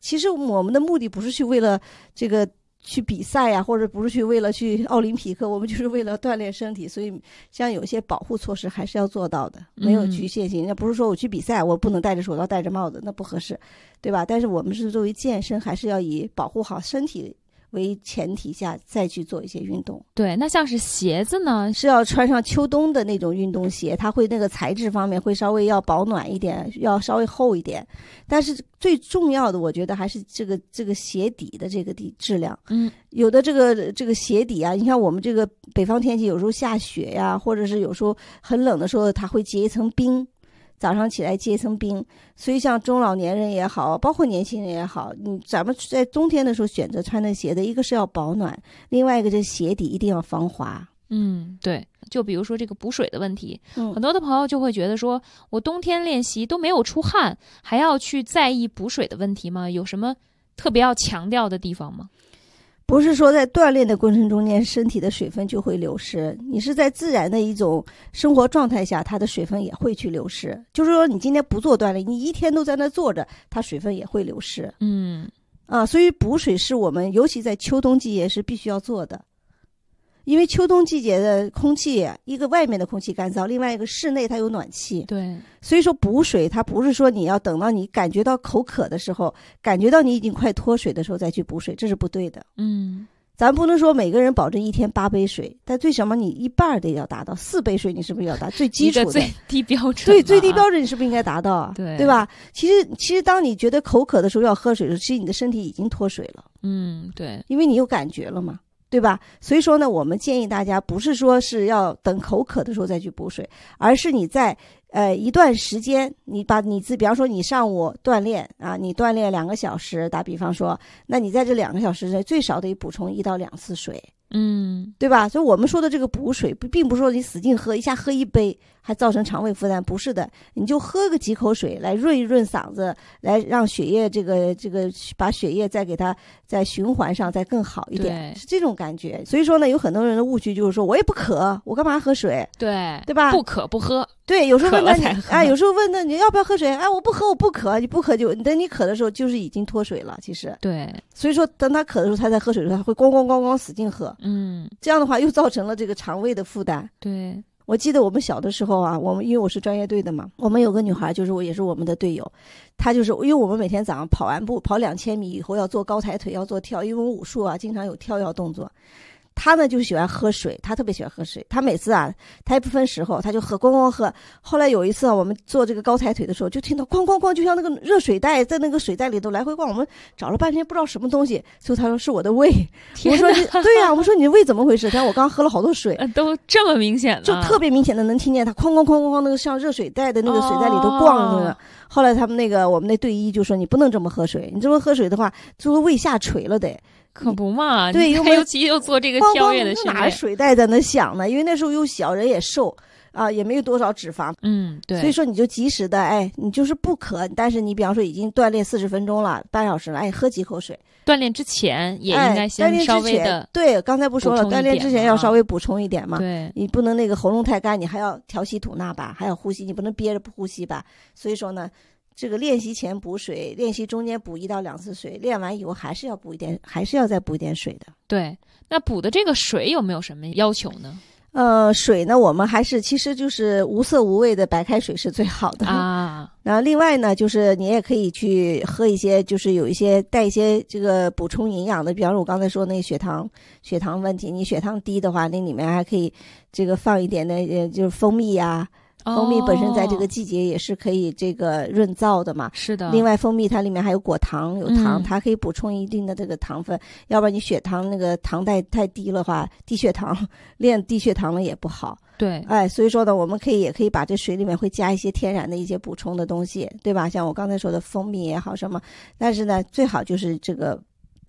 其实我们的目的不是去为了这个去比赛呀、啊，或者不是去为了去奥林匹克，我们就是为了锻炼身体。所以像有些保护措施还是要做到的，没有局限性。那、嗯、不是说我去比赛我不能戴着手套戴着帽子，那不合适，对吧？但是我们是作为健身，还是要以保护好身体为前提下再去做一些运动。 对，那像是鞋子呢， 是要穿上秋冬的那种运动鞋，它会那个材质方面会稍微要保暖一点，要稍微厚一点。但是最重要的，我觉得还是这个这个鞋底的这个底质量。 嗯， 有的这个这个鞋底啊，你看我们这个北方天气有时候下雪呀，或者是有时候很冷的时候，它会结一层冰。早上起来结一层冰，所以像中老年人也好，包括年轻人也好，你咱们在冬天的时候选择穿的鞋的，一个是要保暖，另外一个这鞋底一定要防滑。 嗯，对，就比如说这个补水的问题，嗯，很多的朋友就会觉得说，我冬天练习都没有出汗，还要去在意补水的问题吗？有什么特别要强调的地方吗？ 不是说在锻炼的过程中间身体的水分就会流失，你是在自然的一种生活状态下，它的水分也会去流失。就是说你今天不做锻炼，你一天都在那坐着，它水分也会流失。 嗯， 啊，所以补水是我们尤其在秋冬季节是必须要做的。因为秋冬季节的空气，一个外面的空气干燥，另外一个室内它有暖气。 对， 所以说补水它不是说你要等到你感觉到口渴的时候，感觉到你已经快脱水的时候再去补水，这是不对的。 嗯， 咱不能说每个人保证一天八杯水，但最少嘛你一半得要达到，四杯水你是不是要达最基础的一个最低标准？ 对，最低标准你是不是应该达到啊？ 对， 对吧？其实其实当你觉得口渴的时候要喝水的时候，其实你的身体已经脱水了。 嗯，对， 因为你有感觉了嘛。对吧？所以说呢，我们建议大家不是说是要等口渴的时候再去补水，而是你在呃一段时间，你把你自比方说你上午锻炼啊，你锻炼两个小时，打比方说，那你在这两个小时内最少得补充一到两次水。 嗯， 对吧？所以我们说的这个补水，并不是说你使劲喝，一下喝一杯还造成肠胃负担，不是的，你就喝个几口水来润一润嗓子，来让血液这个这个把血液再给它在循环上再更好一点，是这种感觉。所以说呢，有很多人的误区就是说我也不渴，我干嘛喝水？ 对， 对吧？ 不渴不喝。 对，有时候问他你啊，有时候问他你要不要喝水？哎，我不喝，我不渴，你不渴就等你渴的时候就是已经脱水了，其实。 对， 所以说等他渴的时候，他在喝水的时候，他会咣咣咣咣使劲喝。 嗯， 这样的话又造成了这个肠胃的负担。 对， 我记得我们小的时候啊，我们因为我是专业队的嘛，我们有个女孩，就是我也是我们的队友，她就是因为我们每天早上跑完步跑两千米以后要做高抬腿，要做跳，因为我们武术啊经常有跳跃动作。他呢就喜欢喝水，他特别喜欢喝水。他每次啊，他也不分时候，他就喝，咣咣喝。后来有一次啊，我们做这个高抬腿的时候，就听到咣咣咣，就像那个热水袋在那个水袋里头来回逛。我们找了半天不知道什么东西，最后他说是我的胃。我说对呀、啊，我们说你的胃怎么回事？他说我刚喝了好多水， 都这么明显了， 就特别明显的能听见他哐哐哐哐哐那个像热水袋的那个水袋里头逛着呢。哦、后来他们那个我们那队医就说你不能这么喝水，你这么喝水的话，最后胃下垂了得。 可不嘛， 对， 尤尤其又做这个跳跃的训练， 哪水袋在那想呢？因为那时候又小，人也瘦啊，也没有多少脂肪。 嗯，对。 所以说你就及时的，哎，你就是不渴，但是你比方说已经锻炼四十分钟了，半小时了，哎，喝几口水。 锻炼之前也应该先稍微的、 哎、对，刚才不说了，锻炼之前要稍微补充一点嘛。 对， 你不能那个喉咙太干，你还要调息吐纳吧，还要呼吸，你不能憋着不呼吸吧。所以说呢。这个练习前补水，练习中间补一到两次水，练完以后还是要补一点，还是要再补一点水的。 对，那补的这个水有没有什么要求呢？ 呃，水呢，我们还是其实就是无色无味的白开水是最好的啊。 然后另外呢，就是你也可以去喝一些，就是有一些带一些这个补充营养的，比方说我刚才说那个血糖血糖问题，你血糖低的话，那里面还可以这个放一点的，呃，就是蜂蜜呀、啊。蜂蜜本身在这个季节也是可以这个润燥的嘛， 是的。 另外，蜂蜜它里面还有果糖，有糖， 嗯、 它可以补充一定的这个糖分。要不然你血糖那个糖带太低了话，低血糖练低血糖了也不好。 对， 哎，所以说呢，我们可以也可以把这水里面会加一些天然的一些补充的东西，对吧？像我刚才说的蜂蜜也好什么，但是呢，最好就是这个。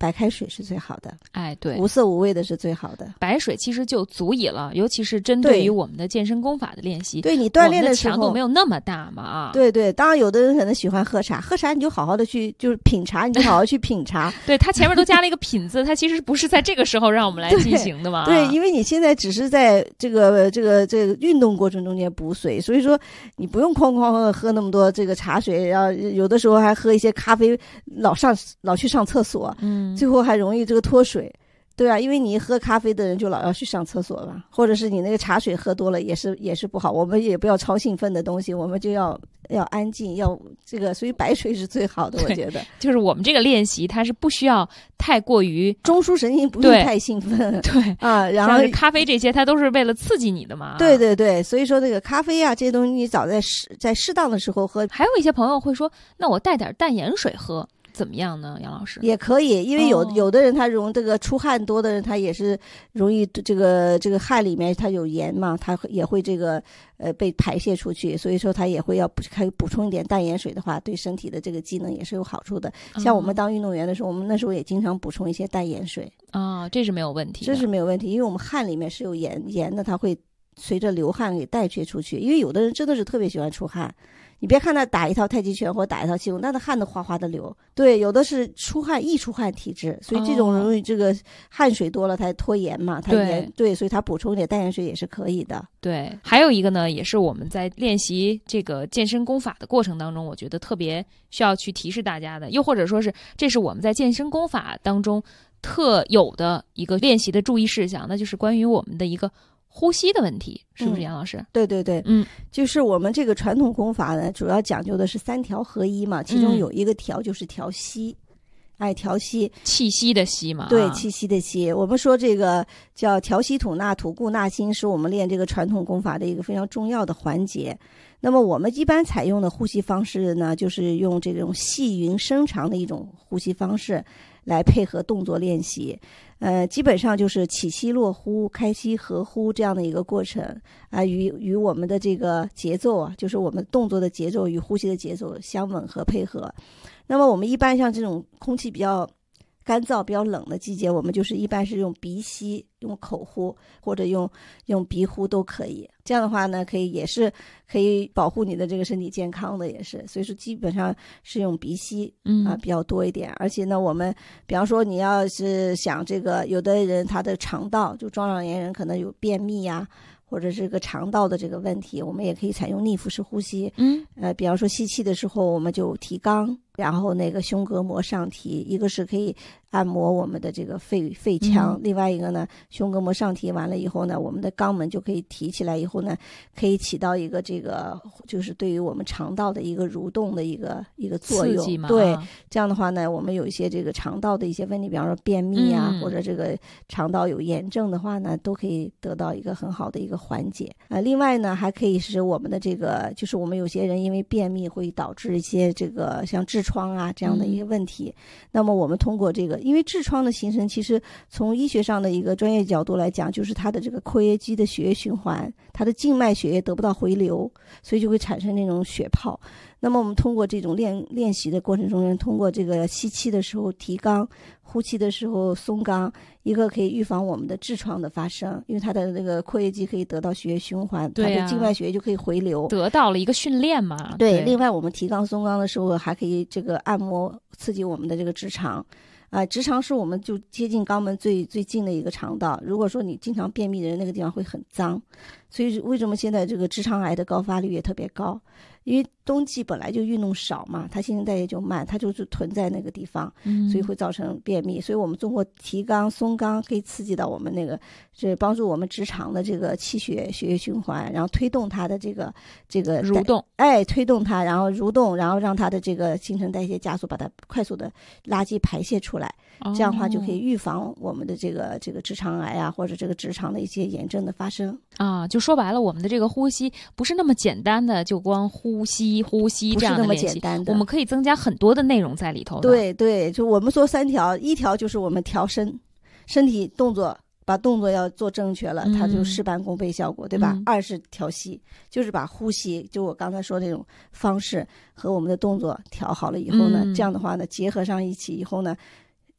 白开水是最好的。 哎，对， 无色无味的是最好的。 白水其实就足以了，尤其是针对于我们的健身功法的练习。 对，你锻炼的时候强度没有那么大嘛啊。 对对，当然有的人可能喜欢喝茶，喝茶你就好好的去就是品茶，你就好好去品茶。 对，它前面都加了一个品字，它其实不是在这个时候让我们来进行的嘛。 对，对，因为你现在只是在这个这个这个运动过程中间补水，所以说你不用哐哐喝那么多这个茶水，然后有的时候还喝一些咖啡，老上老去上厕所，嗯，最后还容易这个脱水。对啊，因为你喝咖啡的人就老要去上厕所吧，或者是你那个茶水喝多了也是也是不好。我们也不要超兴奋的东西，我们就要要安静，要这个，所以白水是最好的，我觉得。 就是我们这个练习，它是不需要太过于中枢神经，不用太兴奋。 对啊，然后咖啡这些，它都是为了刺激你的嘛。 对对对，所以说这个咖啡啊这些东西，你早在适在适当的时候喝。 还有一些朋友会说，那我带点淡盐水喝。怎么样呢，杨老师？ 也可以，因为有、哦、有的人他容这个出汗多的人，他也是容易这个这个汗里面他有盐嘛，他也会这个呃被排泄出去，所以说他也会要可以补充一点淡盐水的话，对身体的这个机能也是有好处的。嗯、像我们当运动员的时候，我们那时候也经常补充一些淡盐水啊、哦，这是没有问题的， 这是没有问题，因为我们汗里面是有盐盐的，它会随着流汗给带去出去。因为有的人真的是特别喜欢出汗。你别看他打一套太极拳或打一套气功，但他汗都哗哗的流。对，有的是出汗易出汗体质，所以这种容易这个汗水多了，它脱盐嘛，它盐 对, 对，所以它补充一点淡盐水也是可以的。 对，还有一个呢，也是我们在练习这个健身功法的过程当中，我觉得特别需要去提示大家的，又或者说是这是我们在健身功法当中特有的一个练习的注意事项，那就是关于我们的一个呼吸的问题，是不是杨老师？ 嗯、对对对， 嗯， 就是我们这个传统功法呢，主要讲究的是三调合一嘛，其中有一个调就是调息，嗯、哎，调息， 气息的息嘛， 对，气息的息。我们说这个叫调息吐纳，吐故纳新，是我们练这个传统功法的一个非常重要的环节。那么我们一般采用的呼吸方式呢，就是用这种细匀深长的一种呼吸方式来配合动作练习。呃，基本上就是起息落呼、开息合呼这样的一个过程啊、呃，与与我们的这个节奏啊，就是我们动作的节奏与呼吸的节奏相吻合配合。那么我们一般像这种空气比较干燥、比较冷的季节，我们就是一般是用鼻吸、用口呼或者用用鼻呼都可以。这样的话呢，可以也是可以保护你的这个身体健康的，也是。所以说基本上是用鼻吸啊、呃、比较多一点。而且呢，我们比方说你要是想这个，有的人他的肠道就中老年人可能有便秘呀、啊。或者是个肠道的这个问题，我们也可以采用逆腹式呼吸。嗯，呃，比方说吸气的时候，我们就提肛，然后那个胸膈膜上提，一个是可以按摩我们的这个肺肺腔、嗯，另外一个呢，胸膈膜上提完了以后呢，我们的肛门就可以提起来以后呢，可以起到一个这个就是对于我们肠道的一个蠕动的一个一个作用。 刺激嘛。 对，这样的话呢，我们有一些这个肠道的一些问题，比方说便秘啊，嗯、或者这个肠道有炎症的话呢，都可以得到一个很好的一个缓解。呃，另外呢，还可以使我们的这个，就是我们有些人因为便秘会导致一些这个像痔疮啊这样的一个问题。嗯、那么我们通过这个，因为痔疮的形成，其实从医学上的一个专业角度来讲，就是它的这个括约肌的血液循环，它的静脉血液得不到回流，所以就会产生那种血泡。那么我们通过这种练练习的过程中，通过这个吸气的时候提肛，呼气的时候松肛，一个可以预防我们的痔疮的发生，因为它的那个括约肌可以得到血液循环， 对啊、 它的静脉血液就可以回流， 得到了一个训练嘛。 对， 对另外我们提肛松肛的时候，还可以这个按摩刺激我们的这个直肠。啊、呃，直肠是我们就接近肛门最最近的一个肠道。如果说你经常便秘的人，那个地方会很脏，所以为什么现在这个直肠癌的高发率也特别高？因为冬季本来就运动少嘛，它新陈代谢就慢，它就是囤在那个地方，嗯、所以会造成便秘。所以我们通过提肛松肛可以刺激到我们那个，这帮助我们直肠的这个气血血液循环，然后推动它的这个这个蠕动， 哎，推动它，然后蠕动，然后让它的这个新陈代谢加速，把它快速的垃圾排泄出来。这样的话就可以预防我们的这个这个直肠癌啊，或者这个直肠的一些炎症的发生啊。就说白了，我们的这个呼吸不是那么简单的，就光呼吸呼吸这样的练习， 不是那么简单的， 我们可以增加很多的内容在里头的。 对对，就我们说三条，一条就是我们调身，身体动作。把动作要做正确了，它就事半功倍效果，嗯、对吧？嗯、二是调息，就是把呼吸，就我刚才说这种方式和我们的动作调好了以后呢，嗯、这样的话呢，结合上一起以后呢，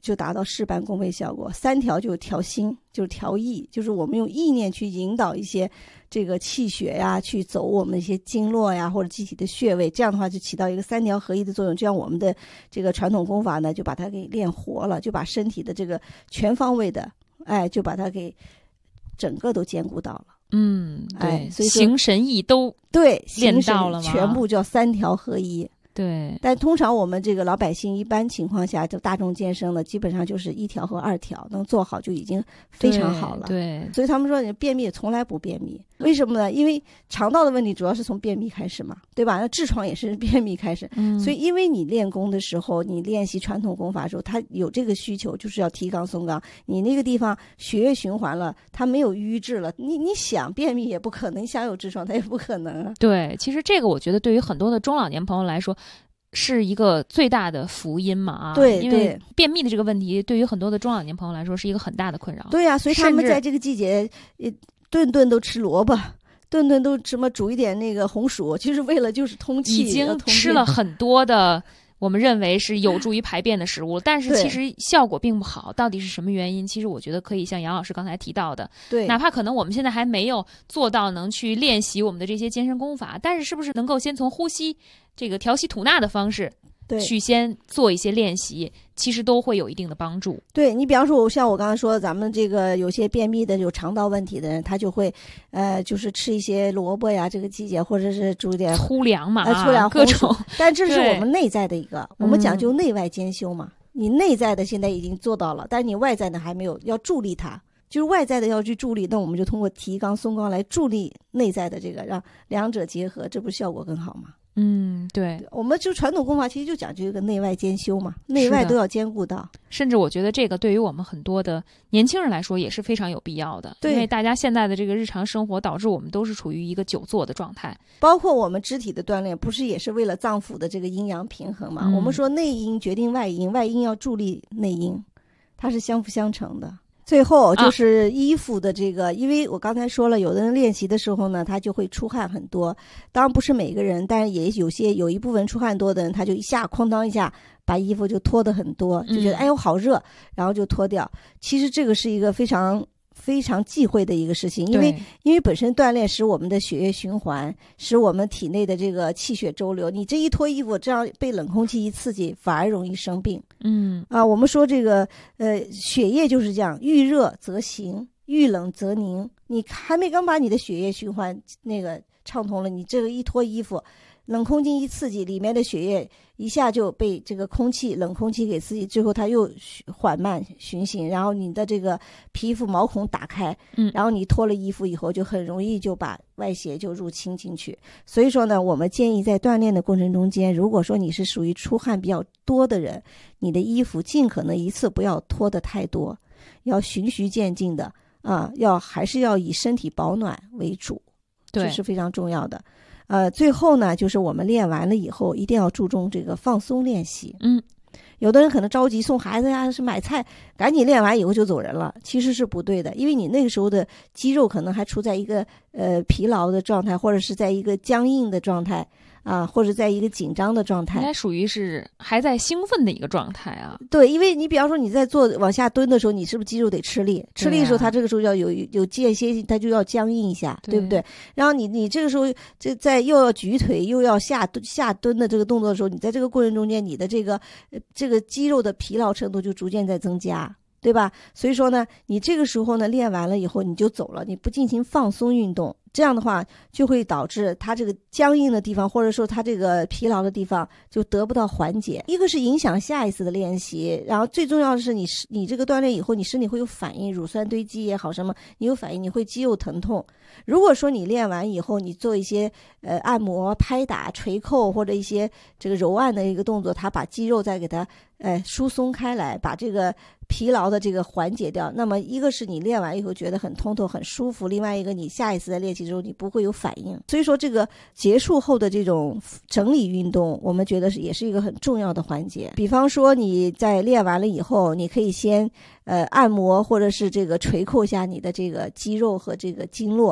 就达到事半功倍效果。三调就是调心，就是调意，就是我们用意念去引导一些这个气血呀，去走我们的一些经络呀，或者机体的穴位，这样的话就起到一个三调合一的作用。这样我们的这个传统功法呢，就把它给练活了，就把身体的这个全方位的，哎，就把它给整个都兼顾到了。 嗯，对， 哎，所以形神意都对练到了吗？ 全部叫三调合一。 对， 但通常我们这个老百姓一般情况下，就大众健身呢，基本上就是一调和二调，能做好就已经非常好了。 对，对， 所以他们说你便秘从来不便秘，为什么呢？因为肠道的问题主要是从便秘开始嘛，对吧？那痔疮也是便秘开始。嗯，所以因为你练功的时候，你练习传统功法的时候，它有这个需求，就是要提肛松肛。你那个地方血液循环了，它没有瘀滞了，你你想便秘也不可能，你想有痔疮它也不可能啊。 对，其实这个我觉得对于很多的中老年朋友来说，是一个最大的福音嘛啊！ 对， 因为便秘的这个问题，对于很多的中老年朋友来说是一个很大的困扰。 对呀、啊，所以他们在这个季节，顿顿都吃萝卜，顿顿都什么煮一点那个红薯，就是为了就是通气。 已经吃了很多的我们认为是有助于排便的食物，但是其实效果并不好。到底是什么原因？其实我觉得可以像杨老师刚才提到的， 对， 哪怕可能我们现在还没有做到能去练习我们的这些健身功法，但是是不是能够先从呼吸这个调息吐纳的方式， 对， 去先做一些练习，其实都会有一定的帮助。 对，你比方说，像我刚才说，咱们这个有些便秘的、有肠道问题的人，他就会，呃，就是吃一些萝卜呀，这个季节或者是煮点粗粮嘛， 呃，粗粮各种。 但这是我们内在的一个，我们讲究内外兼修嘛。嗯、你内在的现在已经做到了，但是你外在的还没有，要助力它。就是外在的要去助力，那我们就通过提肛松肛来助力内在的这个，让两者结合，这不是效果更好吗？ 嗯，对， 我们就传统功法其实就讲究一个内外兼修嘛，内外都要兼顾到。 甚至我觉得这个对于我们很多的年轻人来说也是非常有必要的， 对， 因为大家现在的这个日常生活导致我们都是处于一个久坐的状态。 包括我们肢体的锻炼，不是也是为了脏腑的这个阴阳平衡嘛？嗯、我们说内阴决定外阴，外阴要助力内阴，它是相辅相成的。最后就是衣服的这个、啊、因为我刚才说了，有的人练习的时候呢，他就会出汗很多，当然不是每个人，但是也有些有一部分出汗多的人，他就一下哐当一下把衣服就脱得很多，就觉得、嗯、哎呦好热，然后就脱掉。其实这个是一个非常非常忌讳的一个事情，因为因为本身锻炼使我们的血液循环，使我们体内的这个气血周流，你这一脱衣服，这样被冷空气一刺激，反而容易生病。 嗯啊，我们说这个呃血液就是这样，遇热则行，遇冷则凝。你还没刚把你的血液循环那个畅通了，你这个一脱衣服，冷空气一刺激，里面的血液一下就被这个空气冷空气给刺激，最后它又缓慢循行，然后你的这个皮肤毛孔打开， 嗯， 然后你脱了衣服以后，就很容易就把外邪就入侵进去。所以说呢，我们建议在锻炼的过程中间，如果说你是属于出汗比较多的人，你的衣服尽可能一次不要脱得太多，要循序渐进的啊，要还是要以身体保暖为主，这是非常重要的。呃，最后呢，就是我们练完了以后，一定要注重这个放松练习。 嗯， 有的人可能着急送孩子呀，是买菜，赶紧练完以后就走人了，其实是不对的，因为你那个时候的肌肉可能还处在一个呃疲劳的状态，或者是在一个僵硬的状态啊，或者在一个紧张的状态， 应该属于是还在兴奋的一个状态啊。 对，因为你比方说你在做往下蹲的时候，你是不是肌肉得吃力？吃力的时候，它这个时候要有有间歇性，它就要僵硬一下， 对, 对不对？然后你你这个时候这在又要举腿又要下蹲下蹲的这个动作的时候，你在这个过程中间，你的这个这个肌肉的疲劳程度就逐渐在增加。对吧？所以说呢，你这个时候呢练完了以后你就走了，你不进行放松运动，这样的话就会导致它这个僵硬的地方，或者说它这个疲劳的地方就得不到缓解。一个是影响下一次的练习，然后最重要的是你你这个锻炼以后，你身体会有反应，乳酸堆积也好什么，你有反应，你会肌肉疼痛。如果说你练完以后，你做一些呃按摩、拍打、捶扣或者一些这个揉按的一个动作，它把肌肉再给它呃疏松开来，把这个疲劳的这个缓解掉，那么一个是你练完以后觉得很通透很舒服，另外一个你下一次在练习之后你不会有反应。所以说这个结束后的这种整理运动，我们觉得是也是一个很重要的环节。比方说你在练完了以后，你可以先呃按摩或者是这个捶扣一下你的这个肌肉和这个经络，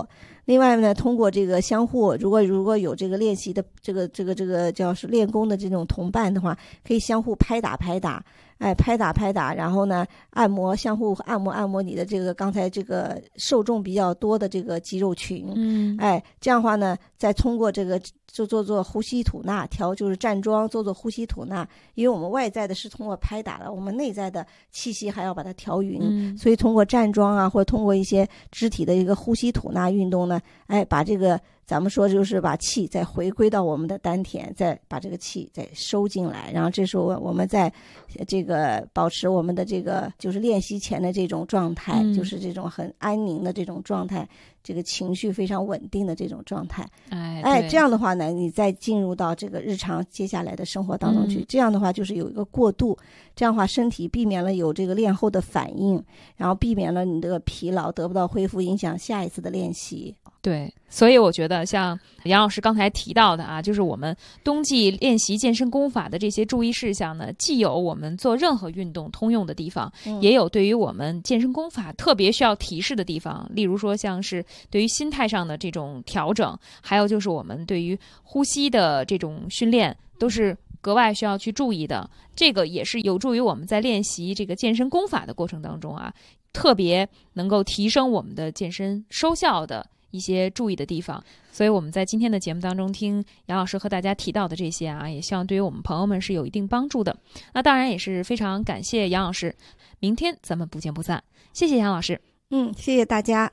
另外呢，通过这个相互，如果如果有这个练习的这个这个这个叫是练功的这种同伴的话，可以相互拍打拍打，哎，拍打拍打，然后呢，按摩，相互按摩按摩你的这个刚才这个受众比较多的这个肌肉群， 嗯， 哎，这样的话呢，再通过这个就做做呼吸吐纳，调就是站桩，做做呼吸吐纳，因为我们外在的是通过拍打的，我们内在的气息还要把它调匀， 嗯， 所以通过站桩啊，或者通过一些肢体的一个呼吸吐纳运动呢，哎，把这个咱们说就是把气再回归到我们的丹田，再把这个气再收进来，然后这时候我们在这个保持我们的这个就是练习前的这种状态， 嗯， 就是这种很安宁的这种状态，这个情绪非常稳定的这种状态。 哎哎，这样的话呢，你再进入到这个日常接下来的生活当中去， 嗯， 这样的话就是有一个过渡，这样的话身体避免了有这个练后的反应，然后避免了你这个疲劳得不到恢复，影响下一次的练习。 对，所以我觉得像杨老师刚才提到的啊，就是我们冬季练习健身功法的这些注意事项呢，既有我们做任何运动通用的地方， 嗯， 也有对于我们健身功法特别需要提示的地方，例如说像是对于心态上的这种调整，还有就是我们对于呼吸的这种训练，都是格外需要去注意的。这个也是有助于我们在练习这个健身功法的过程当中啊，特别能够提升我们的健身收效的一些注意的地方。所以我们在今天的节目当中听杨老师和大家提到的这些啊，也希望对于我们朋友们是有一定帮助的。那当然也是非常感谢杨老师，明天咱们不见不散。谢谢杨老师。 嗯，谢谢大家。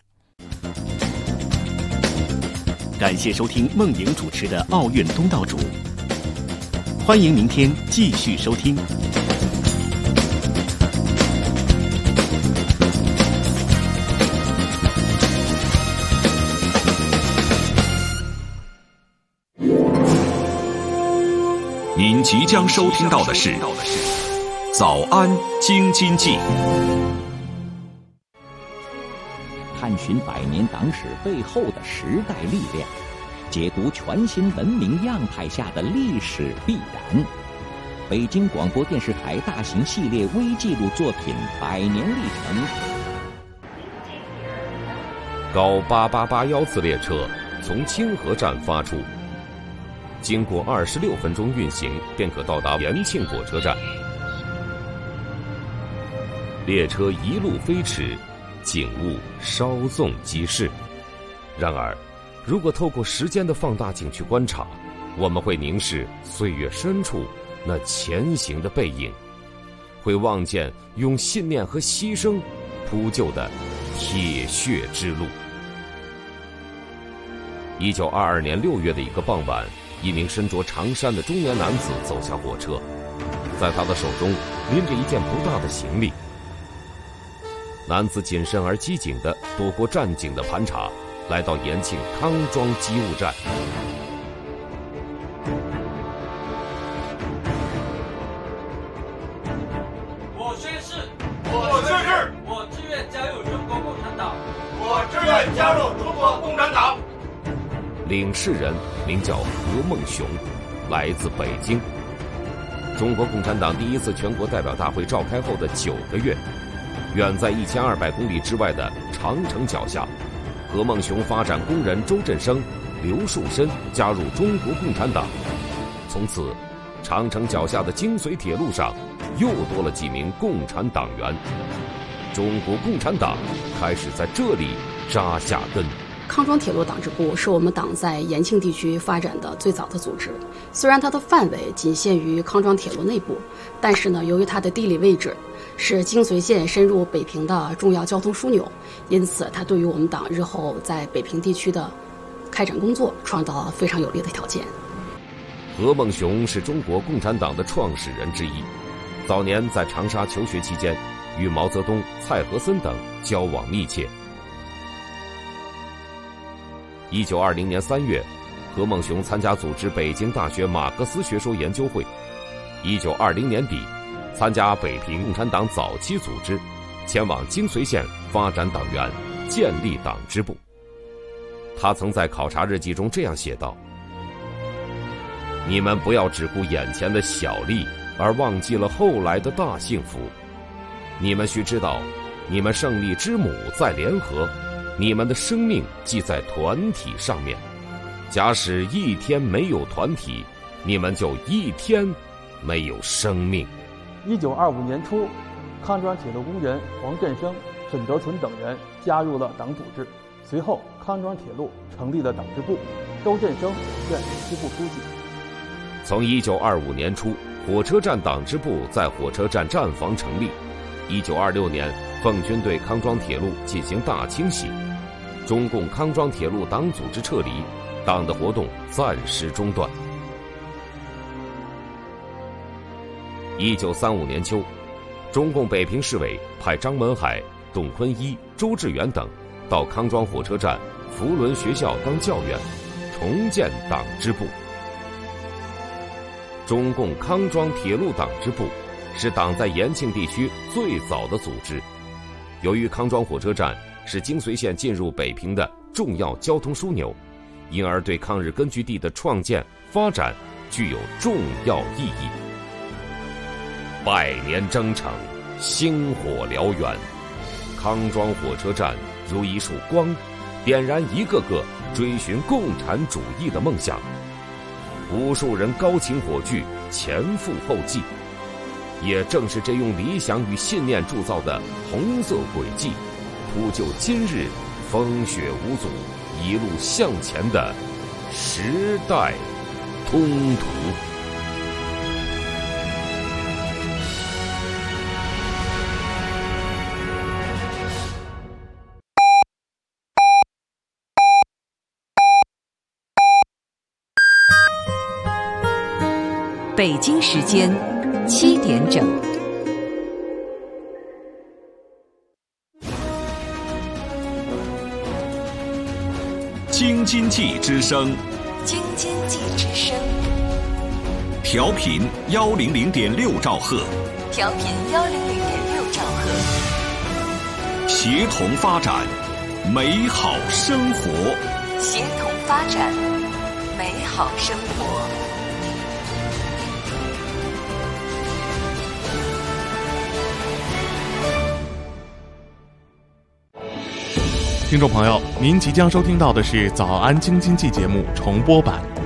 感谢收听梦莹主持的奥运东道主，欢迎明天继续收听。 您即将收听到的是《早安京津冀》， 探寻百年党史背后的时代力量，解读全新文明样态下的历史必然。北京广播电视台大型系列微纪录作品《百年历程》。 高八八八幺次列车从清河站发出。经过二十六分钟运行，便可到达延庆火车站。列车一路飞驰，景物稍纵即逝。然而，如果透过时间的放大镜去观察，我们会凝视岁月深处那前行的背影，会望见用信念和牺牲铺就的铁血之路。一九二二年六月的一个傍晚，一名身着长衫的中年男子走下火车，在他的手中拎着一件不大的行李。男子谨慎而机警地躲过站警的盘查，来到延庆康庄机务站。 我宣誓，我宣誓，我自愿加入中国共产党，我自愿加入中国共产党。 领事人名叫何孟雄，来自北京。中国共产党第一次全国代表大会召开后的九个月，远在一千二百公里之外的长城脚下，何孟雄发展工人周振生、刘树深加入中国共产党。从此，长城脚下的京绥铁路上又多了几名共产党员。中国共产党开始在这里扎下根。 康庄铁路党支部是我们党在延庆地区发展的最早的组织。虽然它的范围仅限于康庄铁路内部，但是呢，由于它的地理位置是京绥线深入北平的重要交通枢纽，因此它对于我们党日后在北平地区的开展工作创造了非常有利的条件。 何孟雄是中国共产党的创始人之一，早年在长沙求学期间，与毛泽东、蔡和森等交往密切。一九二零年三月，何孟雄参加组织北京大学马克思学说研究会。一九二零年底，参加北平共产党早期组织，前往京绥县发展党员，建立党支部。他曾在考察日记中这样写道：你们不要只顾眼前的小利，而忘记了后来的大幸福。你们须知道，你们胜利之母在联合， 你们的生命系在团体上面。假使一天没有团体，你们就一天没有生命。 一九二五年初，康庄铁路工人黄振生、沈德存等人加入了党组织。随后，康庄铁路成立了党支部，周振生任支部书记。 从一九二五年初，火车站党支部在火车站站房成立。一九二六年，奉军对康庄铁路进行大清洗，中共康庄铁路党组织撤离，党的活动暂时中断。一九三五年秋，中共北平市委派张文海、董坤一、周志远等到康庄火车站福伦学校当教员，重建党支部。中共康庄铁路党支部是党在延庆地区最早的组织。由于康庄火车站是京绥线进入北平的重要交通枢纽，因而对抗日根据地的创建发展具有重要意义。百年征程，星火燎原，康庄火车站如一束光，点燃一个个追寻共产主义的梦想。无数人高擎火炬，前赴后继。也正是这用理想与信念铸造的红色轨迹，铺就今日风雪无阻、一路向前的时代通途。 北京时间七点整。 京津冀之声， 京津冀之声， 调频幺零零点六兆赫， 调频幺零零点六兆赫， 协同发展，美好生活， 协同发展，美好生活。 听众朋友，您即将收听到的是《早安京津冀》节目重播版。